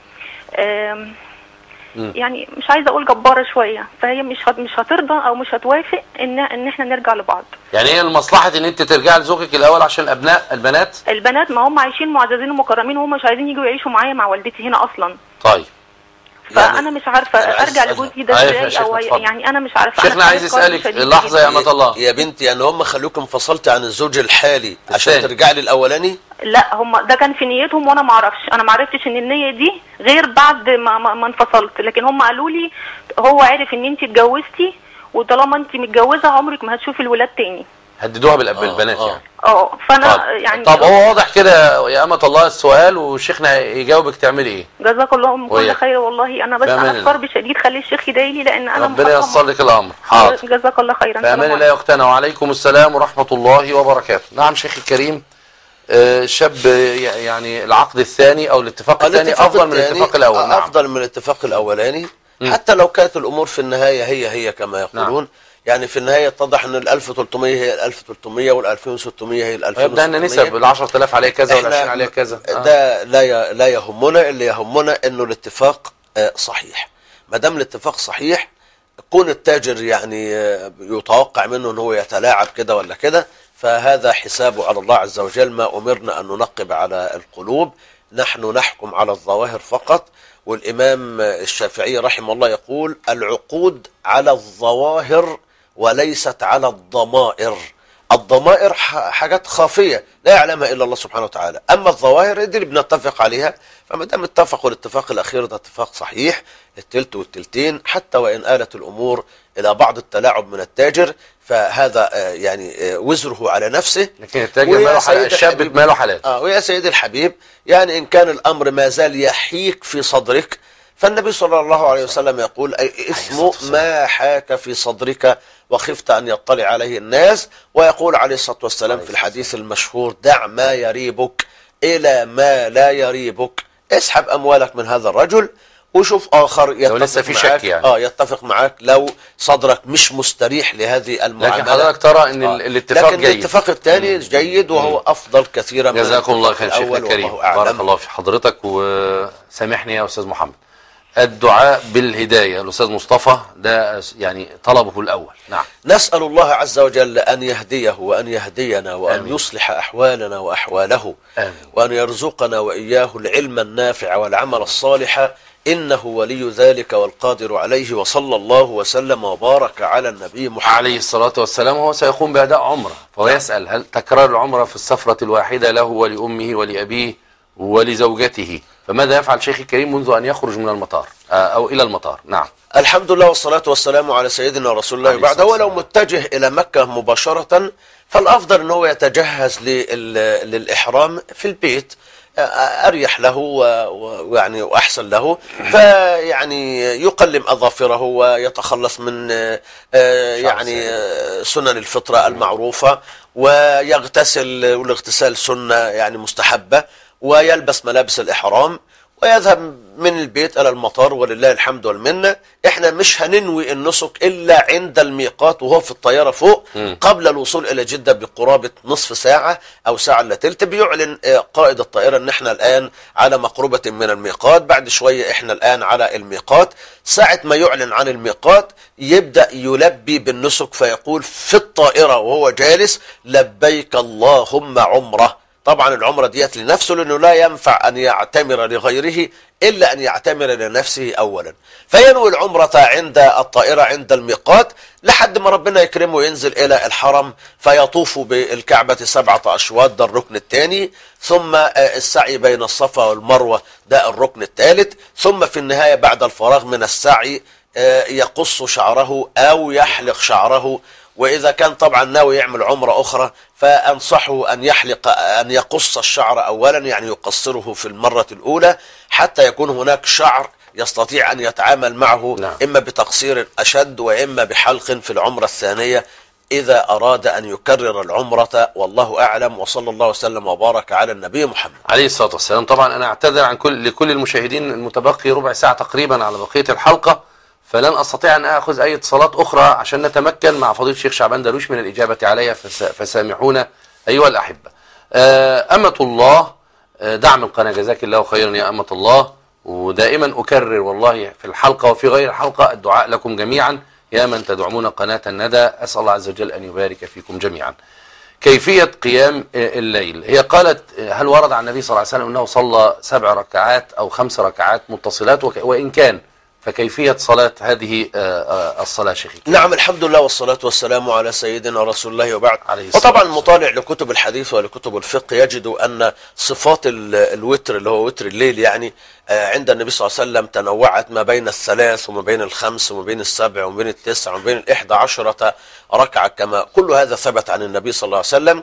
يعني مش عايزه اقول جباره شويه، فهي مش هترضى او مش هتوافق ان احنا نرجع لبعض. يعني هي المصلحه ان انت ترجعي لزوجك الاول عشان البنات ما هم عايشين معززين ومكرمين، وهم مش عايزين يجوا يعيشوا معايا مع والدتي هنا اصلا. طيع. فانا مش عارفه ارجع لجوزي ده ازاي، او يعني انا مش عارفه. شيخنا عايز اسالك لحظه يا امه الله يا بنتي، يعني هم خلوك انفصلت عن الزوج الحالي عشان ترجعي للاولاني؟ لا، هم ده كان في نيتهم وانا ما اعرفش، انا ما عرفتش ان النيه دي غير بعد ما انفصلت، لكن هم قالوا لي هو عارف ان انت اتجوزتي، وطالما انت متجوزه عمرك ما هتشوفي الولاد تاني. هددوها بالبنات يعني. فانا يعني طب هو واضح كده يا امه الله السؤال، وشيخنا يجاوبك تعملي ايه؟ جزاك الله كل خير والله. انا بس انا في كرب شديد، خلي الشيخ يدعي لي لان انا ربنا ييسر لك الامر. حاضر. جزاك الله خيرا. فامان الله يا اختنا، وعليكم السلام ورحمه الله وبركاته. نعم شيخي الكريم، شاب يعني العقد الثاني او الاتفاق الثاني افضل من الاتفاق الاول. نعم. افضل من الاتفاق الاولاني، حتى لو كانت الامور في النهايه هي كما يقولون. نعم. يعني في النهايه اتضح ان ال 1300 هي ال 1300 وال 2600 هي ال 2600. يبدا ان نسب ال 10000 عليه كذا وال 20 عليه كذا. ده لا يهمنا، اللي يهمنا انه الاتفاق صحيح. ما دام الاتفاق صحيح، كون التاجر يعني يتوقع منه ان هو يتلاعب كده ولا كده، فهذا حسابه على الله عز وجل. ما امرنا ان ننقب على القلوب، نحن نحكم على الظواهر فقط. والامام الشافعي رحمه الله يقول: العقود على الظواهر وليست على الضمائر. الضمائر حاجات خافية لا يعلمها إلا الله سبحانه وتعالى، أما الظواهر دي اللي بنتفق عليها. فما دام اتفقوا الاتفاق الأخير ده اتفاق صحيح، التلت والتلتين، حتى وإن آلت الأمور إلى بعض التلاعب من التاجر، فهذا يعني وزره على نفسه. لكن التاجر ماله حلال، الشاب ماله حلال. ويا سيدي الحبيب، يعني إن كان الأمر ما زال يحيك في صدرك، فالنبي صلى الله عليه وسلم يقول إثم ما حاك في صدرك وخفت أن يطلع عليه الناس. ويقول عليه الصلاة والسلام في الحديث المشهور: دع ما يريبك إلى ما لا يريبك. اسحب أموالك من هذا الرجل وشوف آخر لو لسه في شك يعني. يتفق معك لو صدرك مش مستريح لهذه المعاملة. لكن حضرتك ترى ان الاتفاق لكن جيد. الاتفاق الثاني جيد وهو أفضل كثيرا من جزاكم الله خير شيخنا الأول. الكريم، بارك الله في حضرتك. وسامحني يا أستاذ محمد، الدعاء بالهداية الأستاذ مصطفى ده يعني طلبه الأول. نعم، نسأل الله عز وجل أن يهديه وأن يهدينا وأن آمين. يصلح أحوالنا وأحواله آمين. وأن يرزقنا وإياه العلم النافع والعمل الصالح، إنه ولي ذلك والقادر عليه. وصلى الله وسلم وبارك على النبي محمد عليه الصلاة والسلام. هو سيقوم بأداء عمرة، فهو يسأل: هل تكرار العمرة في السفرة الواحدة له ولأمه ولأبيه ولزوجته؟ فماذا يفعل شيخ الكريم منذ أن يخرج من المطار أو إلى المطار؟ نعم. الحمد لله والصلاة والسلام على سيدنا رسول الله. بعد هو لو متجه إلى مكة مباشرة فالأفضل أنه يتجهز للإحرام في البيت، أريح له ويعني وأحسن له. فيعني يقلم أظافره ويتخلص من يعني سنن الفطرة المعروفة، ويغتسل، والاغتسال سنة يعني مستحبة، ويلبس ملابس الإحرام ويذهب من البيت إلى المطار ولله الحمد والمنة. احنا مش هننوي النسك إلا عند الميقات وهو في الطيارة فوق قبل الوصول إلى جدة بقرابة نصف ساعة أو ساعة إلا تلت. بيعلن قائد الطائرة إن احنا الآن على مقربة من الميقات، بعد شوية احنا الآن على الميقات. ساعة ما يعلن عن الميقات يبدأ يلبي بالنسك، فيقول في الطائرة وهو جالس: لبيك اللهم عمره. طبعا العمرة ديت لنفسه، لأنه لا ينفع أن يعتمر لغيره إلا أن يعتمر لنفسه أولا. فينوي العمرة عند الطائرة عند الميقات لحد ما ربنا يكرمه وينزل إلى الحرم، فيطوف بالكعبة 7 أشواط، ده الركن الثاني. ثم السعي بين الصفا والمروة، ده الركن الثالث. ثم في النهاية بعد الفراغ من السعي يقص شعره أو يحلق شعره. وإذا كان طبعا ناوي يعمل عمرة أخرى فأنصحه أن يقص الشعر أولا، يعني يقصره في المرة الأولى حتى يكون هناك شعر يستطيع أن يتعامل معه. نعم. إما بتقصير أشد وإما بحلق في العمرة الثانية إذا أراد أن يكرر العمرة. والله أعلم، وصلى الله وسلم وبارك على النبي محمد عليه الصلاة والسلام. طبعا أنا أعتذر عن لكل المشاهدين، المتبقي ربع ساعة تقريبا على بقية الحلقة، فلن أستطيع أن أخذ أي اتصالات أخرى عشان نتمكن مع فضيلة الشيخ شعبان درويش من الإجابة عليها، فسامحونا أيها الأحبة. أمة الله، دعم القناة، جزاك الله خيرا يا أمة الله. ودائما أكرر والله في الحلقة وفي غير الحلقة الدعاء لكم جميعا يا من تدعمون قناة الندى. أسأل الله عز وجل أن يبارك فيكم جميعا. كيفية قيام الليل، هي قالت: هل ورد عن النبي صلى الله عليه وسلم أنه صلى 7 ركعات أو 5 ركعات متصلات؟ وإن كان فكيفية صلاة هذه الصلاة شيخي؟ نعم، الحمد لله والصلاة والسلام على سيدنا رسول الله وبعد. وطبعا المطالع لكتب الحديث ولكتب الفقه يجد أن صفات الوتر اللي هو وتر الليل يعني عند النبي صلى الله عليه وسلم تنوعت ما بين 3 وما بين 5 وما بين 7 وما بين 9 وما بين 11 ركعة، كما كل هذا ثبت عن النبي صلى الله عليه وسلم.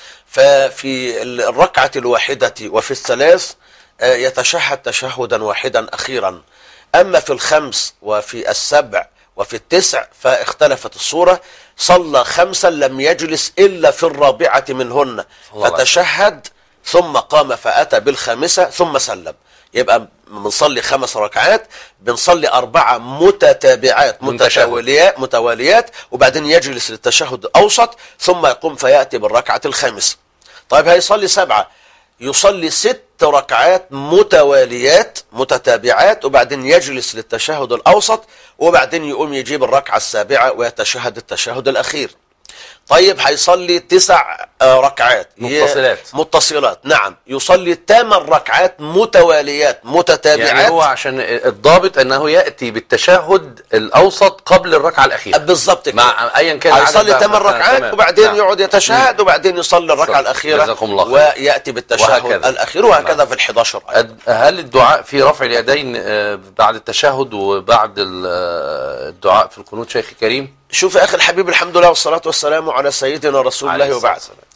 ففي الركعة الواحدة وفي 3 يتشهد تشهدا واحدا أخيرا. أما في 5 وفي 7 وفي 9 فاختلفت الصورة. صلى 5 لم يجلس إلا في 4 منهن، فتشهد ثم قام فأتى بالخامسة ثم سلم. يبقى بنصلي 5 ركعات، بنصلي 4 متتابعات متواليات، وبعدين يجلس للتشهد الأوسط ثم يقوم فيأتي بالركعة الخامسة. طيب هيصلي 7، يصلي 6 ركعات متواليات متتابعات، وبعدين يجلس للتشهد الأوسط، وبعدين يقوم يجيب الركعة السابعة ويتشهد التشهد الأخير. طيب هيصلي 9 ركعات متصلات. نعم، يصلي 8 ركعات متواليات متتابعات. يعني هو عشان الضابط أنه يأتي بالتشهد الأوسط قبل الركعة الأخيرة بالضبط مع أيا كان. هيصلي 8 ركعات وبعدين يقعد يتشهد وبعدين يصلي الركعة الأخيرة ويأتي بالتشهد الأخير، وهكذا في 11. هل الدعاء في رفع اليدين بعد التشهد وبعد الدعاء في القنوت شيخ كريم؟ شوف يا أخي الحبيب، الحمد لله والصلاة والسلام على سيدنا رسول الله وبعد.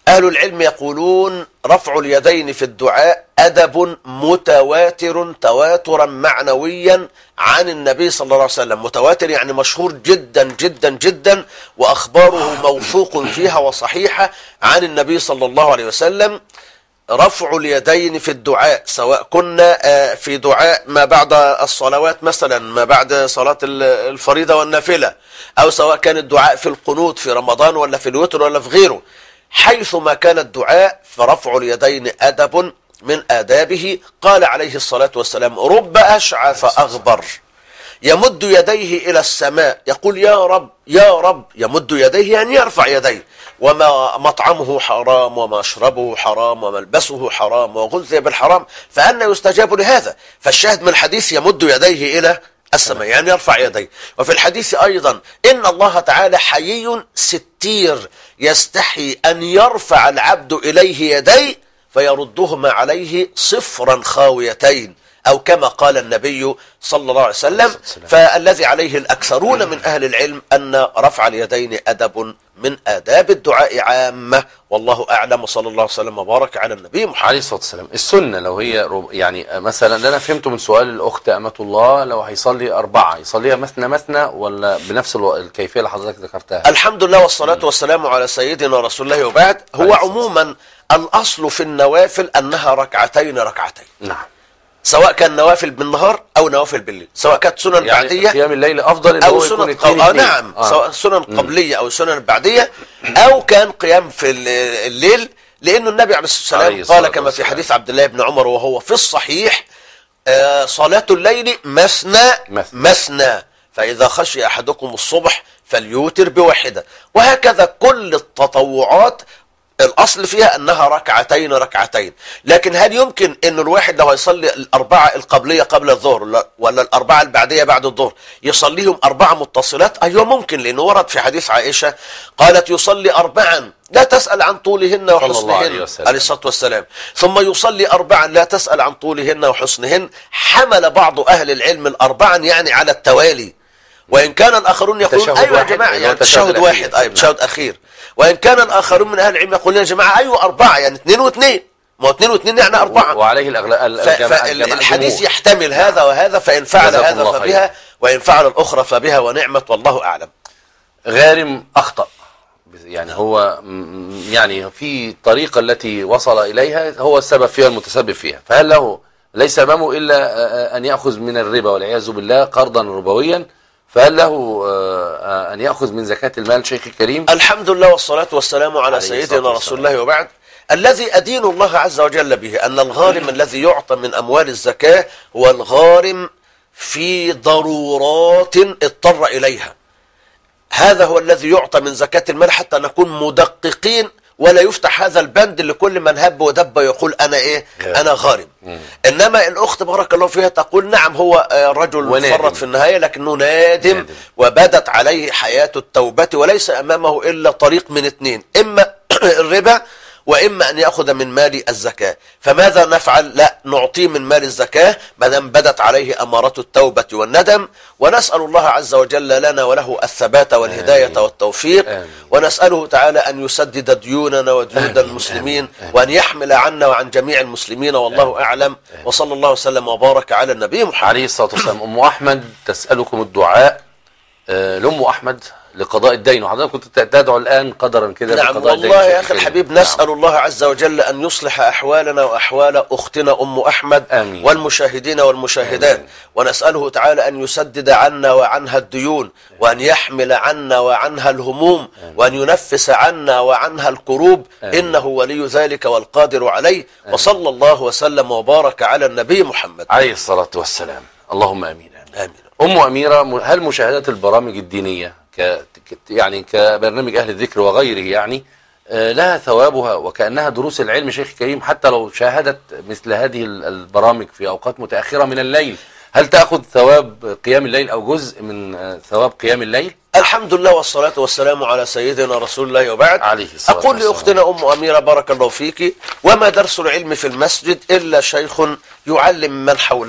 أهل العلم يقولون رفع اليدين في الدعاء أدب متواتر تواترا معنويا عن النبي صلى الله عليه وسلم. متواتر يعني مشهور جدا جدا جدا، وأخباره موثوق فيها وصحيحة عن النبي صلى الله عليه وسلم. رفع اليدين في الدعاء، سواء كنا في دعاء ما بعد الصلوات مثلا، ما بعد صلاة الفريضة والنافلة، أو سواء كان الدعاء في القنوت في رمضان ولا في الوتر ولا في غيره، حيث ما كان الدعاء فرفع اليدين أدب من آدابه. قال عليه الصلاة والسلام: رب أشعث أغبر يمد يديه إلى السماء يقول يا رب يا رب، يمد يديه يعني يرفع يديه، وما مطعمه حرام ومشربه حرام وملبسه حرام وغذي بالحرام، فأنا يستجاب لهذا؟ فالشاهد من الحديث يمد يديه إلى السماء يعني يرفع يديه. وفي الحديث أيضا إن الله تعالى حيي ستير يستحي أن يرفع العبد إليه يديه فيردهما عليه صفرا خاويتين، أو كما قال النبي صلى الله عليه وسلم. فالذي عليه الأكثرون من أهل العلم أن رفع اليدين أدب من آداب الدعاء عامة، والله أعلم، وصلى الله وسلم وبارك على النبي محمد عليه الصلاة والسلام. السنة لو هي يعني مثلا اللي أنا فهمته من سؤال الأخت أمة الله، لو هيصلي 4 يصليها مثنى مثنى ولا بنفس الكيفية اللي حضرتك ذكرتها؟ الحمد لله والصلاة والسلام على سيدنا رسول الله، وبعد. هو عموما الأصل في النوافل أنها ركعتين ركعتين. نعم. سواء كان نوافل بالنهار أو نوافل بالليل، سواء كانت سنن يعني بعدية قيام الليل أفضل إن أو هو سنن يكون نعم سواء سنن قبلية أو سنن بعدية، أو كان قيام في الليل، لأنه النبي عليه الصلاة والسلام قال كما في حديث عبد الله بن عمر وهو في الصحيح: صلاة الليل مثنى مثنى، فإذا خشي أحدكم الصبح فليوتر بواحدة. وهكذا كل التطوعات الأصل فيها أنها ركعتين ركعتين. لكن هل يمكن أن الواحد لو يصلي 4 القبلية قبل الظهر ولا 4 البعدية بعد الظهر يصليهم 4 متصلات؟ أيوة ممكن، لأنه ورد في حديث عائشة قالت: يصلي 4 لا تسأل عن طولهن وحسنهن عليه الصلاة والسلام، ثم يصلي 4 لا تسأل عن طولهن وحسنهن. حمل بعض أهل العلم 4 يعني على التوالي، وإن كان الآخرون يقولون أيوة يا جماعة يعني تشهد واحد، أيوة تشهد أخير. وإن كان الآخرون من أهل العلم يقولون يا جماعة أيوة 4 يعني 2 و2، ما هو 2 و2 يعني 4. وعليه الحديث يحتمل هذا وهذا، فإن فعل هذا فبها وإن فعل الأخرى فبها ونعمت، والله أعلم. غارم أخطأ، يعني هو يعني في الطريقة التي وصل إليها هو السبب فيها المتسبب فيها، فهل له ليس أمامه إلا أن يأخذ من الربا والعياذ بالله قرضا ربويا؟ فهل له أن يأخذ من زكاة المال شيخ الكريم؟ الحمد لله والصلاة والسلام على سيدنا رسول الله، وبعد. الذي أدين الله عز وجل به أن الغارم الذي يعطى من أموال الزكاة هو الغارم في ضرورات اضطر إليها. هذا هو الذي يعطى من زكاة المال، حتى نكون مدققين ولا يفتح هذا البند لكل من هب ودب ويقول أنا إيه؟ أنا غارم. إنما الأخت بارك الله فيها تقول نعم هو رجل فرط في النهاية لكنه نادم وبدت عليه حياة التوبة، وليس أمامه إلا طريق من 2: إما الربا وإما أن يأخذ من مال الزكاة. فماذا نفعل؟ لا نعطيه من مال الزكاة ما دام بدت عليه أمارات التوبة والندم، ونسأل الله عز وجل لنا وله الثبات والهداية والتوفيق، ونسأله تعالى أن يسدد ديوننا وديون المسلمين، وأن يحمل عنا وعن جميع المسلمين، والله أعلم. وصلى الله وسلم وبارك على النبي محمد عليه الصلاة والسلام. أم أحمد تسألكم الدعاء لأم أحمد لقضاء الدين، وحضرتك كنت تدعو الآن قدرا كده نعم لقضاء الدين. والله يا أخي الحبيب نسأل الله عز وجل أن يصلح أحوالنا وأحوال أختنا أم أحمد آمين. والمشاهدين والمشاهدات آمين. ونسأله تعالى أن يسدد عنا وعنها الديون، وأن يحمل عنا وعنها الهموم، وأن ينفس عنا وعنها الكروب، إنه ولي ذلك والقادر عليه. وصلى الله وسلم وبارك على النبي محمد عليه الصلاة والسلام. اللهم آمين. آمين. أم أميرة، هل مشاهدة البرامج الدينية يعني كبرنامج أهل الذكر وغيره يعني لها ثوابها وكأنها دروس العلم شيخ كريم، حتى لو شاهدت مثل هذه البرامج في أوقات متأخرة من الليل، هل تأخذ ثواب قيام الليل أو جزء من ثواب قيام الليل؟ الحمد لله والصلاة والسلام على سيدنا رسول الله، وبعد. أقول لأختنا أم أميرة بارك الله فيك: وما درس العلم في المسجد إلا شيخ يعلم من حوله،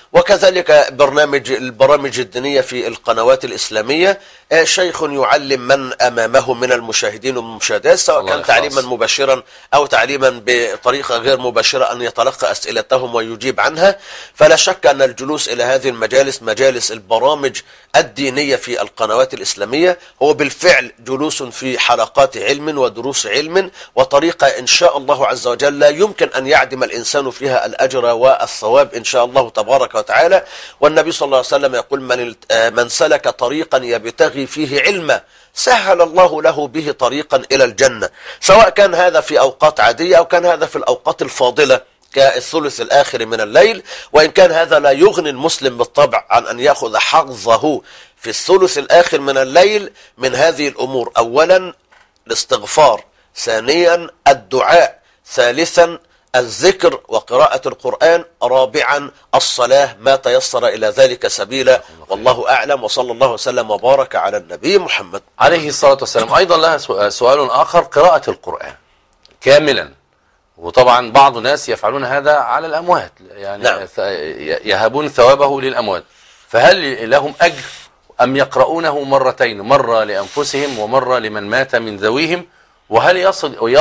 وكذلك البرامج الدينية في القنوات الإسلامية، شيخ يعلم من أمامه من المشاهدين والمشاهدات، سواء كان تعليما مباشرا أو تعليما بطريقة غير مباشرة، أن يتلقى أسئلتهم ويجيب عنها. فلا شك أن الجلوس إلى هذه المجالس، مجالس البرامج الدينية في القنوات الإسلامية، هو بالفعل جلوس في حلقات علم ودروس علم، وطريقة إن شاء الله عز وجل لا يمكن أن يعدم الإنسان فيها الأجر والثواب إن شاء الله تبارك وتعالى. والنبي صلى الله عليه وسلم يقول: من سلك طريقا يبتغي فيه علما سهل الله له به طريقا إلى الجنة، سواء كان هذا في أوقات عادية أو كان هذا في الأوقات الفاضلة كالثلث الآخر من الليل. وإن كان هذا لا يغني المسلم بالطبع عن أن يأخذ حظه في الثلث الآخر من الليل من هذه الأمور: أولا الاستغفار، ثانيا الدعاء، ثالثا الذكر وقراءة القرآن، رابعا الصلاة ما تيسر إلى ذلك سبيلا. والله أعلم، وصلى الله وسلم وبارك على النبي محمد عليه الصلاة والسلام. أيضا لها سؤال آخر: قراءة القرآن كاملا، وطبعا بعض الناس يفعلون هذا على الأموات، يعني نعم. يهبون ثوابه للأموات، فهل لهم أجر أم يقرؤونه مرتين، مرة لأنفسهم ومرة لمن مات من ذويهم؟ وهل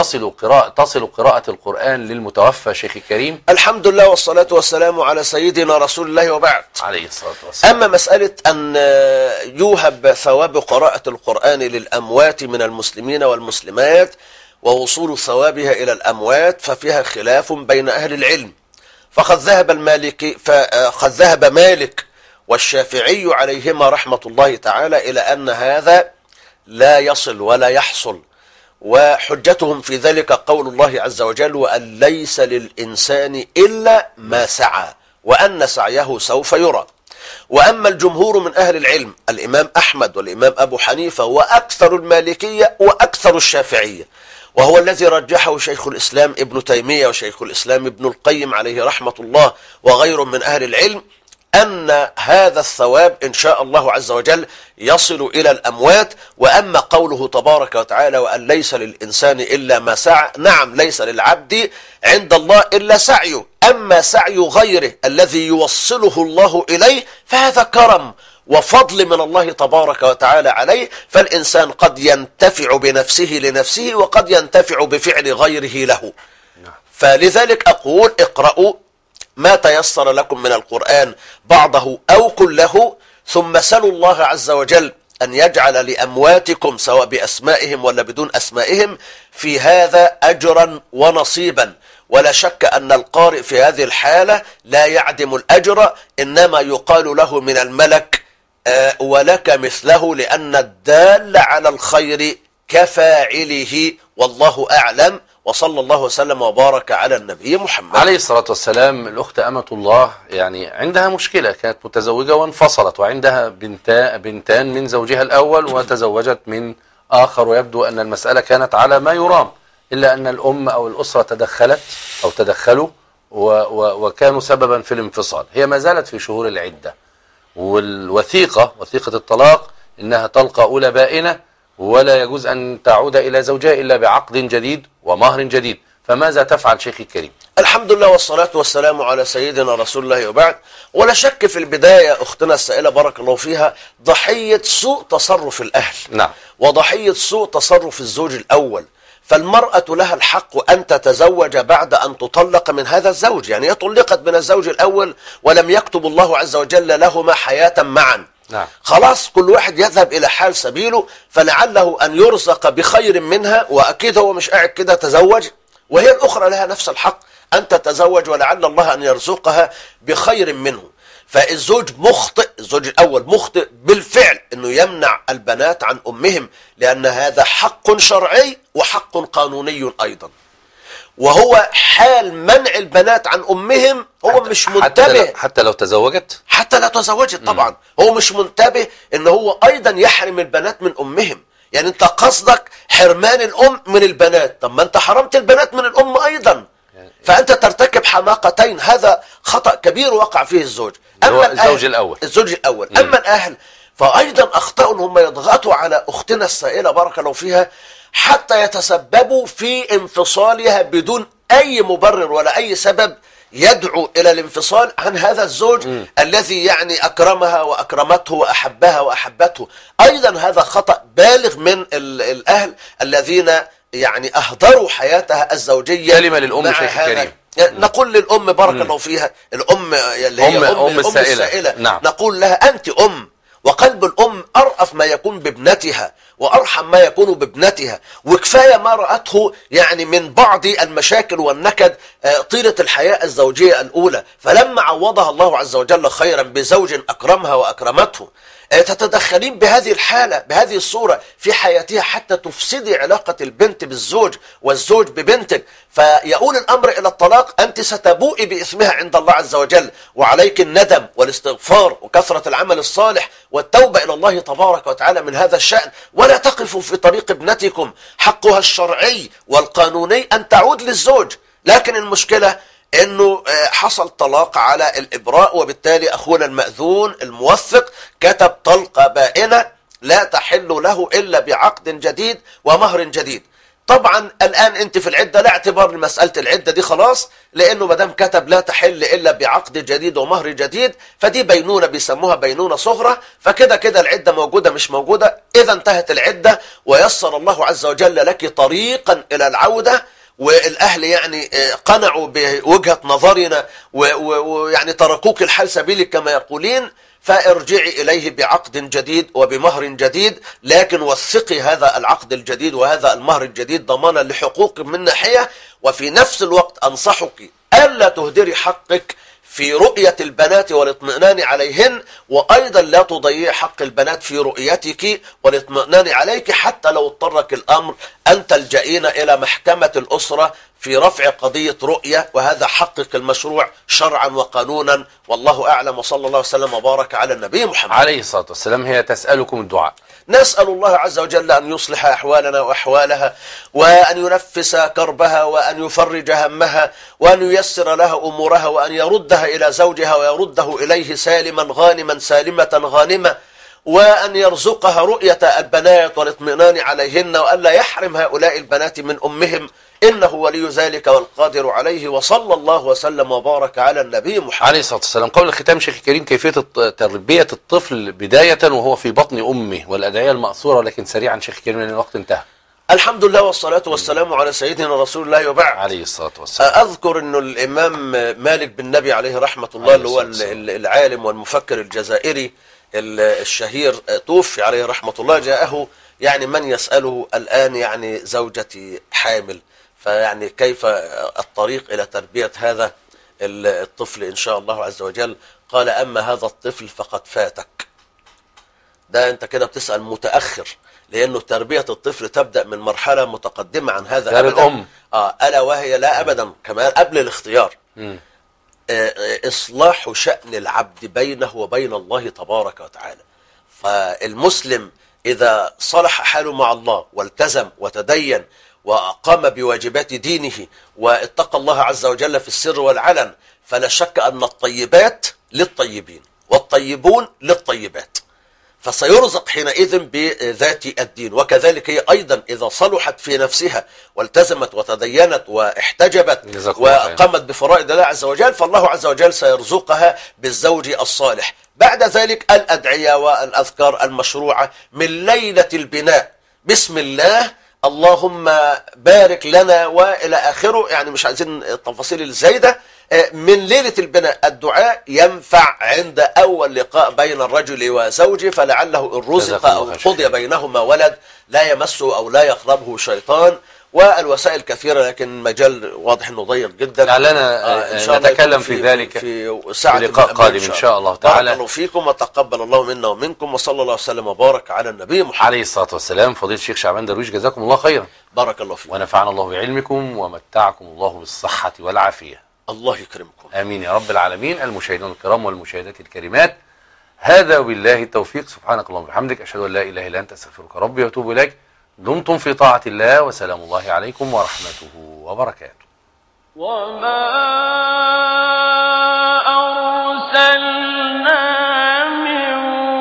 تصل قراءة القرآن للمتوفى شيخ الكريم؟ الحمد لله والصلاة والسلام على سيدنا رسول الله، وبعد. عليه الصلاة والسلام. أما مسألة أن يوهب ثواب قراءة القرآن للأموات من المسلمين والمسلمات ووصول ثوابها إلى الأموات، ففيها خلاف بين أهل العلم. فقد ذهب مالك والشافعي عليهما رحمة الله تعالى إلى أن هذا لا يصل ولا يحصل، وحجتهم في ذلك قول الله عز وجل: وأن ليس للإنسان إلا ما سعى وأن سعيه سوف يرى. وأما الجمهور من أهل العلم، الإمام أحمد والإمام أبو حنيفة وأكثر المالكية وأكثر الشافعية، وهو الذي رجحه شيخ الإسلام ابن تيمية وشيخ الإسلام ابن القيم عليه رحمة الله وغير من أهل العلم، أن هذا الثواب إن شاء الله عز وجل يصل إلى الأموات. وأما قوله تبارك وتعالى: وأن ليس للإنسان إلا ما سعى، نعم، ليس للعبد عند الله إلا سعيه، أما سعي غيره الذي يوصله الله إليه فهذا كرم وفضل من الله تبارك وتعالى عليه. فالإنسان قد ينتفع بنفسه لنفسه، وقد ينتفع بفعل غيره له. فلذلك أقول: اقرأوا ما تيسر لكم من القرآن، بعضه أو كله، ثم سلوا الله عز وجل أن يجعل لأمواتكم سواء بأسمائهم ولا بدون أسمائهم في هذا أجرا ونصيبا. ولا شك أن القارئ في هذه الحالة لا يعدم الأجر، إنما يقال له من الملك: ولك مثله، لأن الدال على الخير كفاعله، والله أعلم. وصلى الله وسلم وبارك على النبي محمد عليه الصلاة والسلام. الأخت أمة الله يعني عندها مشكلة، كانت متزوجة وانفصلت، وعندها بنتان من زوجها الأول، وتزوجت من آخر، ويبدو أن المسألة كانت على ما يرام، إلا أن الأم أو الأسرة تدخلت أو تدخلوا وكانوا سببا في الانفصال. هي ما زالت في شهور العدة، والوثيقة وثيقة الطلاق إنها طلقة أولى بائنة، ولا يجوز أن تعود إلى زوجها إلا بعقد جديد ومهر جديد. فماذا تفعل شيخ الكريم؟ الحمد لله والصلاة والسلام على سيدنا رسول الله، وبعد. ولا شك في البداية أختنا السائلة بارك الله فيها ضحية سوء تصرف الأهل، نعم، وضحية سوء تصرف الزوج الأول. فالمرأة لها الحق أن تتزوج بعد أن تطلق من هذا الزوج، يعني هي طلقت من الزوج الأول ولم يكتب الله عز وجل لهما حياة معا. نعم. خلاص كل واحد يذهب إلى حال سبيله، فلعله أن يرزق بخير منها، وأكيد هو مش قاعد كده تزوج، وهي الأخرى لها نفس الحق أن تتزوج، ولعل الله أن يرزقها بخير منه. فالزوج مخطئ، الزوج الأول مخطئ بالفعل أنه يمنع البنات عن أمهم، لأن هذا حق شرعي وحق قانوني أيضا. وهو حال منع البنات عن أمهم هو مش منتبه، حتى لو تزوجت، حتى لو تزوجت طبعا هو مش منتبه ان هو ايضا يحرم البنات من امهم. يعني انت قصدك حرمان الام من البنات، طب ما انت حرمت البنات من الام ايضا، فانت ترتكب حماقتين. هذا خطأ كبير وقع فيه الزوج. اما الزوج الاول اما الاهل فايضا اخطأوا ان هم يضغطوا على اختنا السائلة بارك الله فيها حتى يتسببوا في انفصالها بدون اي مبرر ولا اي سبب يدعو إلى الانفصال عن هذا الزوج الذي يعني أكرمها وأكرمته وأحبها وأحبته. أيضا هذا خطأ بالغ من الأهل الذين يعني أهدروا حياتها الزوجية. كلمة للأم شيخ كريم. نقول للأم بارك الله فيها، الأم اللي هي أم السائلة. نعم. نقول لها أنت أم، وقلب الأم أرأف ما يكون بابنتها وأرحم ما يكون بابنتها، وكفاية ما رأته يعني من بعض المشاكل والنكد طيلة الحياة الزوجية الأولى، فلما عوضها الله عز وجل خيرا بزوج أكرمها وأكرمته تتدخلين بهذه الحالة بهذه الصورة في حياتها حتى تفسدي علاقة البنت بالزوج والزوج ببنتك، فيؤول الأمر إلى الطلاق. أنت ستبوئي بإثمها عند الله عز وجل، وعليك الندم والاستغفار وكثرة العمل الصالح والتوبة إلى الله تبارك وتعالى من هذا الشأن، ولا تقفوا في طريق ابنتكم. حقها الشرعي والقانوني أن تعود للزوج، لكن المشكلة انه حصل طلاق على الابراء، وبالتالي اخونا المأذون الموثق كتب طلقة بائنة لا تحل له الا بعقد جديد ومهر جديد. طبعا الان انت في العدة، لا اعتبار لمسألة العدة دي خلاص، لانه مدام كتب لا تحل الا بعقد جديد ومهر جديد، فدي بينونة بيسموها بينونة صغرى، فكده كده العدة موجودة مش موجودة. اذا انتهت العدة ويسر الله عز وجل لك طريقا الى العودة، والأهل يعني قنعوا بوجهة نظرنا ويعني تركوك الحال سبيلك كما يقولين، فارجعي إليه بعقد جديد وبمهر جديد، لكن وثقي هذا العقد الجديد وهذا المهر الجديد ضمانا لحقوق من ناحية، وفي نفس الوقت أنصحك ألا تهدري حقك في رؤية البنات والاطمئنان عليهن، وأيضا لا تضيع حق البنات في رؤيتك والاطمئنان عليك، حتى لو اضطرك الأمر أن تلجئين إلى محكمة الأسرة في رفع قضية رؤية، وهذا حقك المشروع شرعا وقانونا، والله أعلم. وصلى الله وسلم وبارك على النبي محمد عليه الصلاة والسلام. هي تسألكم الدعاء. نسأل الله عز وجل أن يصلح أحوالنا وأحوالها، وأن ينفس كربها، وأن يفرج همها، وأن ييسر لها أمورها، وأن يردها إلى زوجها ويرده إليه سالما غانما سالمة غانمة، وأن يرزقها رؤية البنات والاطمئنان عليهن، وأن لا يحرم هؤلاء البنات من أمهم، إنه ولي ذلك والقادر عليه. وصلى الله وسلم وبارك على النبي محمد عليه الصلاة والسلام. قبل الختام شيخ كريم، كيفية تربية الطفل بداية وهو في بطن أمه والأدعية المأثورة، ولكن سريعا شيخ كريم لأن الوقت انتهى. الحمد لله والصلاة والسلام على سيدنا رسول الله وبعد. عليه الصلاة والسلام. أذكر أنه الإمام مالك بن نبي عليه رحمة الله اللي هو العالم والمفكر الجزائري الشهير توفي عليه رحمة الله، جاءه يعني من يسأله الآن يعني زوجتي حامل، فيعني كيف الطريق إلى تربية هذا الطفل إن شاء الله عز وجل؟ قال أما هذا الطفل فقد فاتك. ده أنت كده بتسأل متأخر، لأنه تربية الطفل تبدأ من مرحلة متقدمة عن هذا أبدا. الأم ألا وهي لا أبدا كمان قبل الاختيار إصلاح شأن العبد بينه وبين الله تبارك وتعالى. فالمسلم إذا صلح حاله مع الله والتزم وتدين وقام بواجبات دينه واتقى الله عز وجل في السر والعلن، فلا شك أن الطيبات للطيبين والطيبون للطيبات، فسيرزق حينئذ بذات الدين. وكذلك هي أيضا إذا صلحت في نفسها والتزمت وتدينت واحتجبت وقامت بفرائض الله عز وجل، فالله عز وجل سيرزقها بالزوج الصالح. بعد ذلك الأدعية والأذكار المشروعة من ليلة البناء، بسم الله اللهم بارك لنا وإلى آخره، يعني مش عايزين التفاصيل الزايدة. من ليلة البناء الدعاء ينفع عند أول لقاء بين الرجل وزوجه، فلعله إن رزق أو قضي بينهما ولد لا يمسه أو لا يقربه شيطان. والوسائل كثيرة، لكن مجال واضح انه ضيق جدا. لعلنا نتكلم في ذلك في لقاء قادم ان شاء الله تعالى. بارك الله فيكم وتقبل الله منا ومنكم، وصلى الله وسلم وبارك على النبي محمد عليه الصلاة والسلام. فضيلة الشيخ شعبان درويش جزاكم الله خيرا. بارك الله فيكم ونفعنا الله بعلمكم ومتعكم الله بالصحة والعافية. الله يكرمكم. امين يا رب العالمين. المشاهدون الكرام والمشاهدات الكريمات، هذا وبالله التوفيق. سبحانك اللهم وبحمدك، اشهد ان لا اله الا انت، استغفرك ربي واتوب اليك. دمتم في طاعة الله، وسلام الله عليكم ورحمته وبركاته. وما أرسلنا من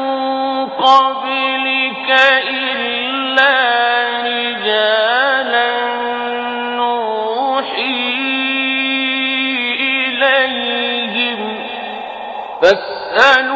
قبلك إلا رجالا نوحي إليهم فاسألوا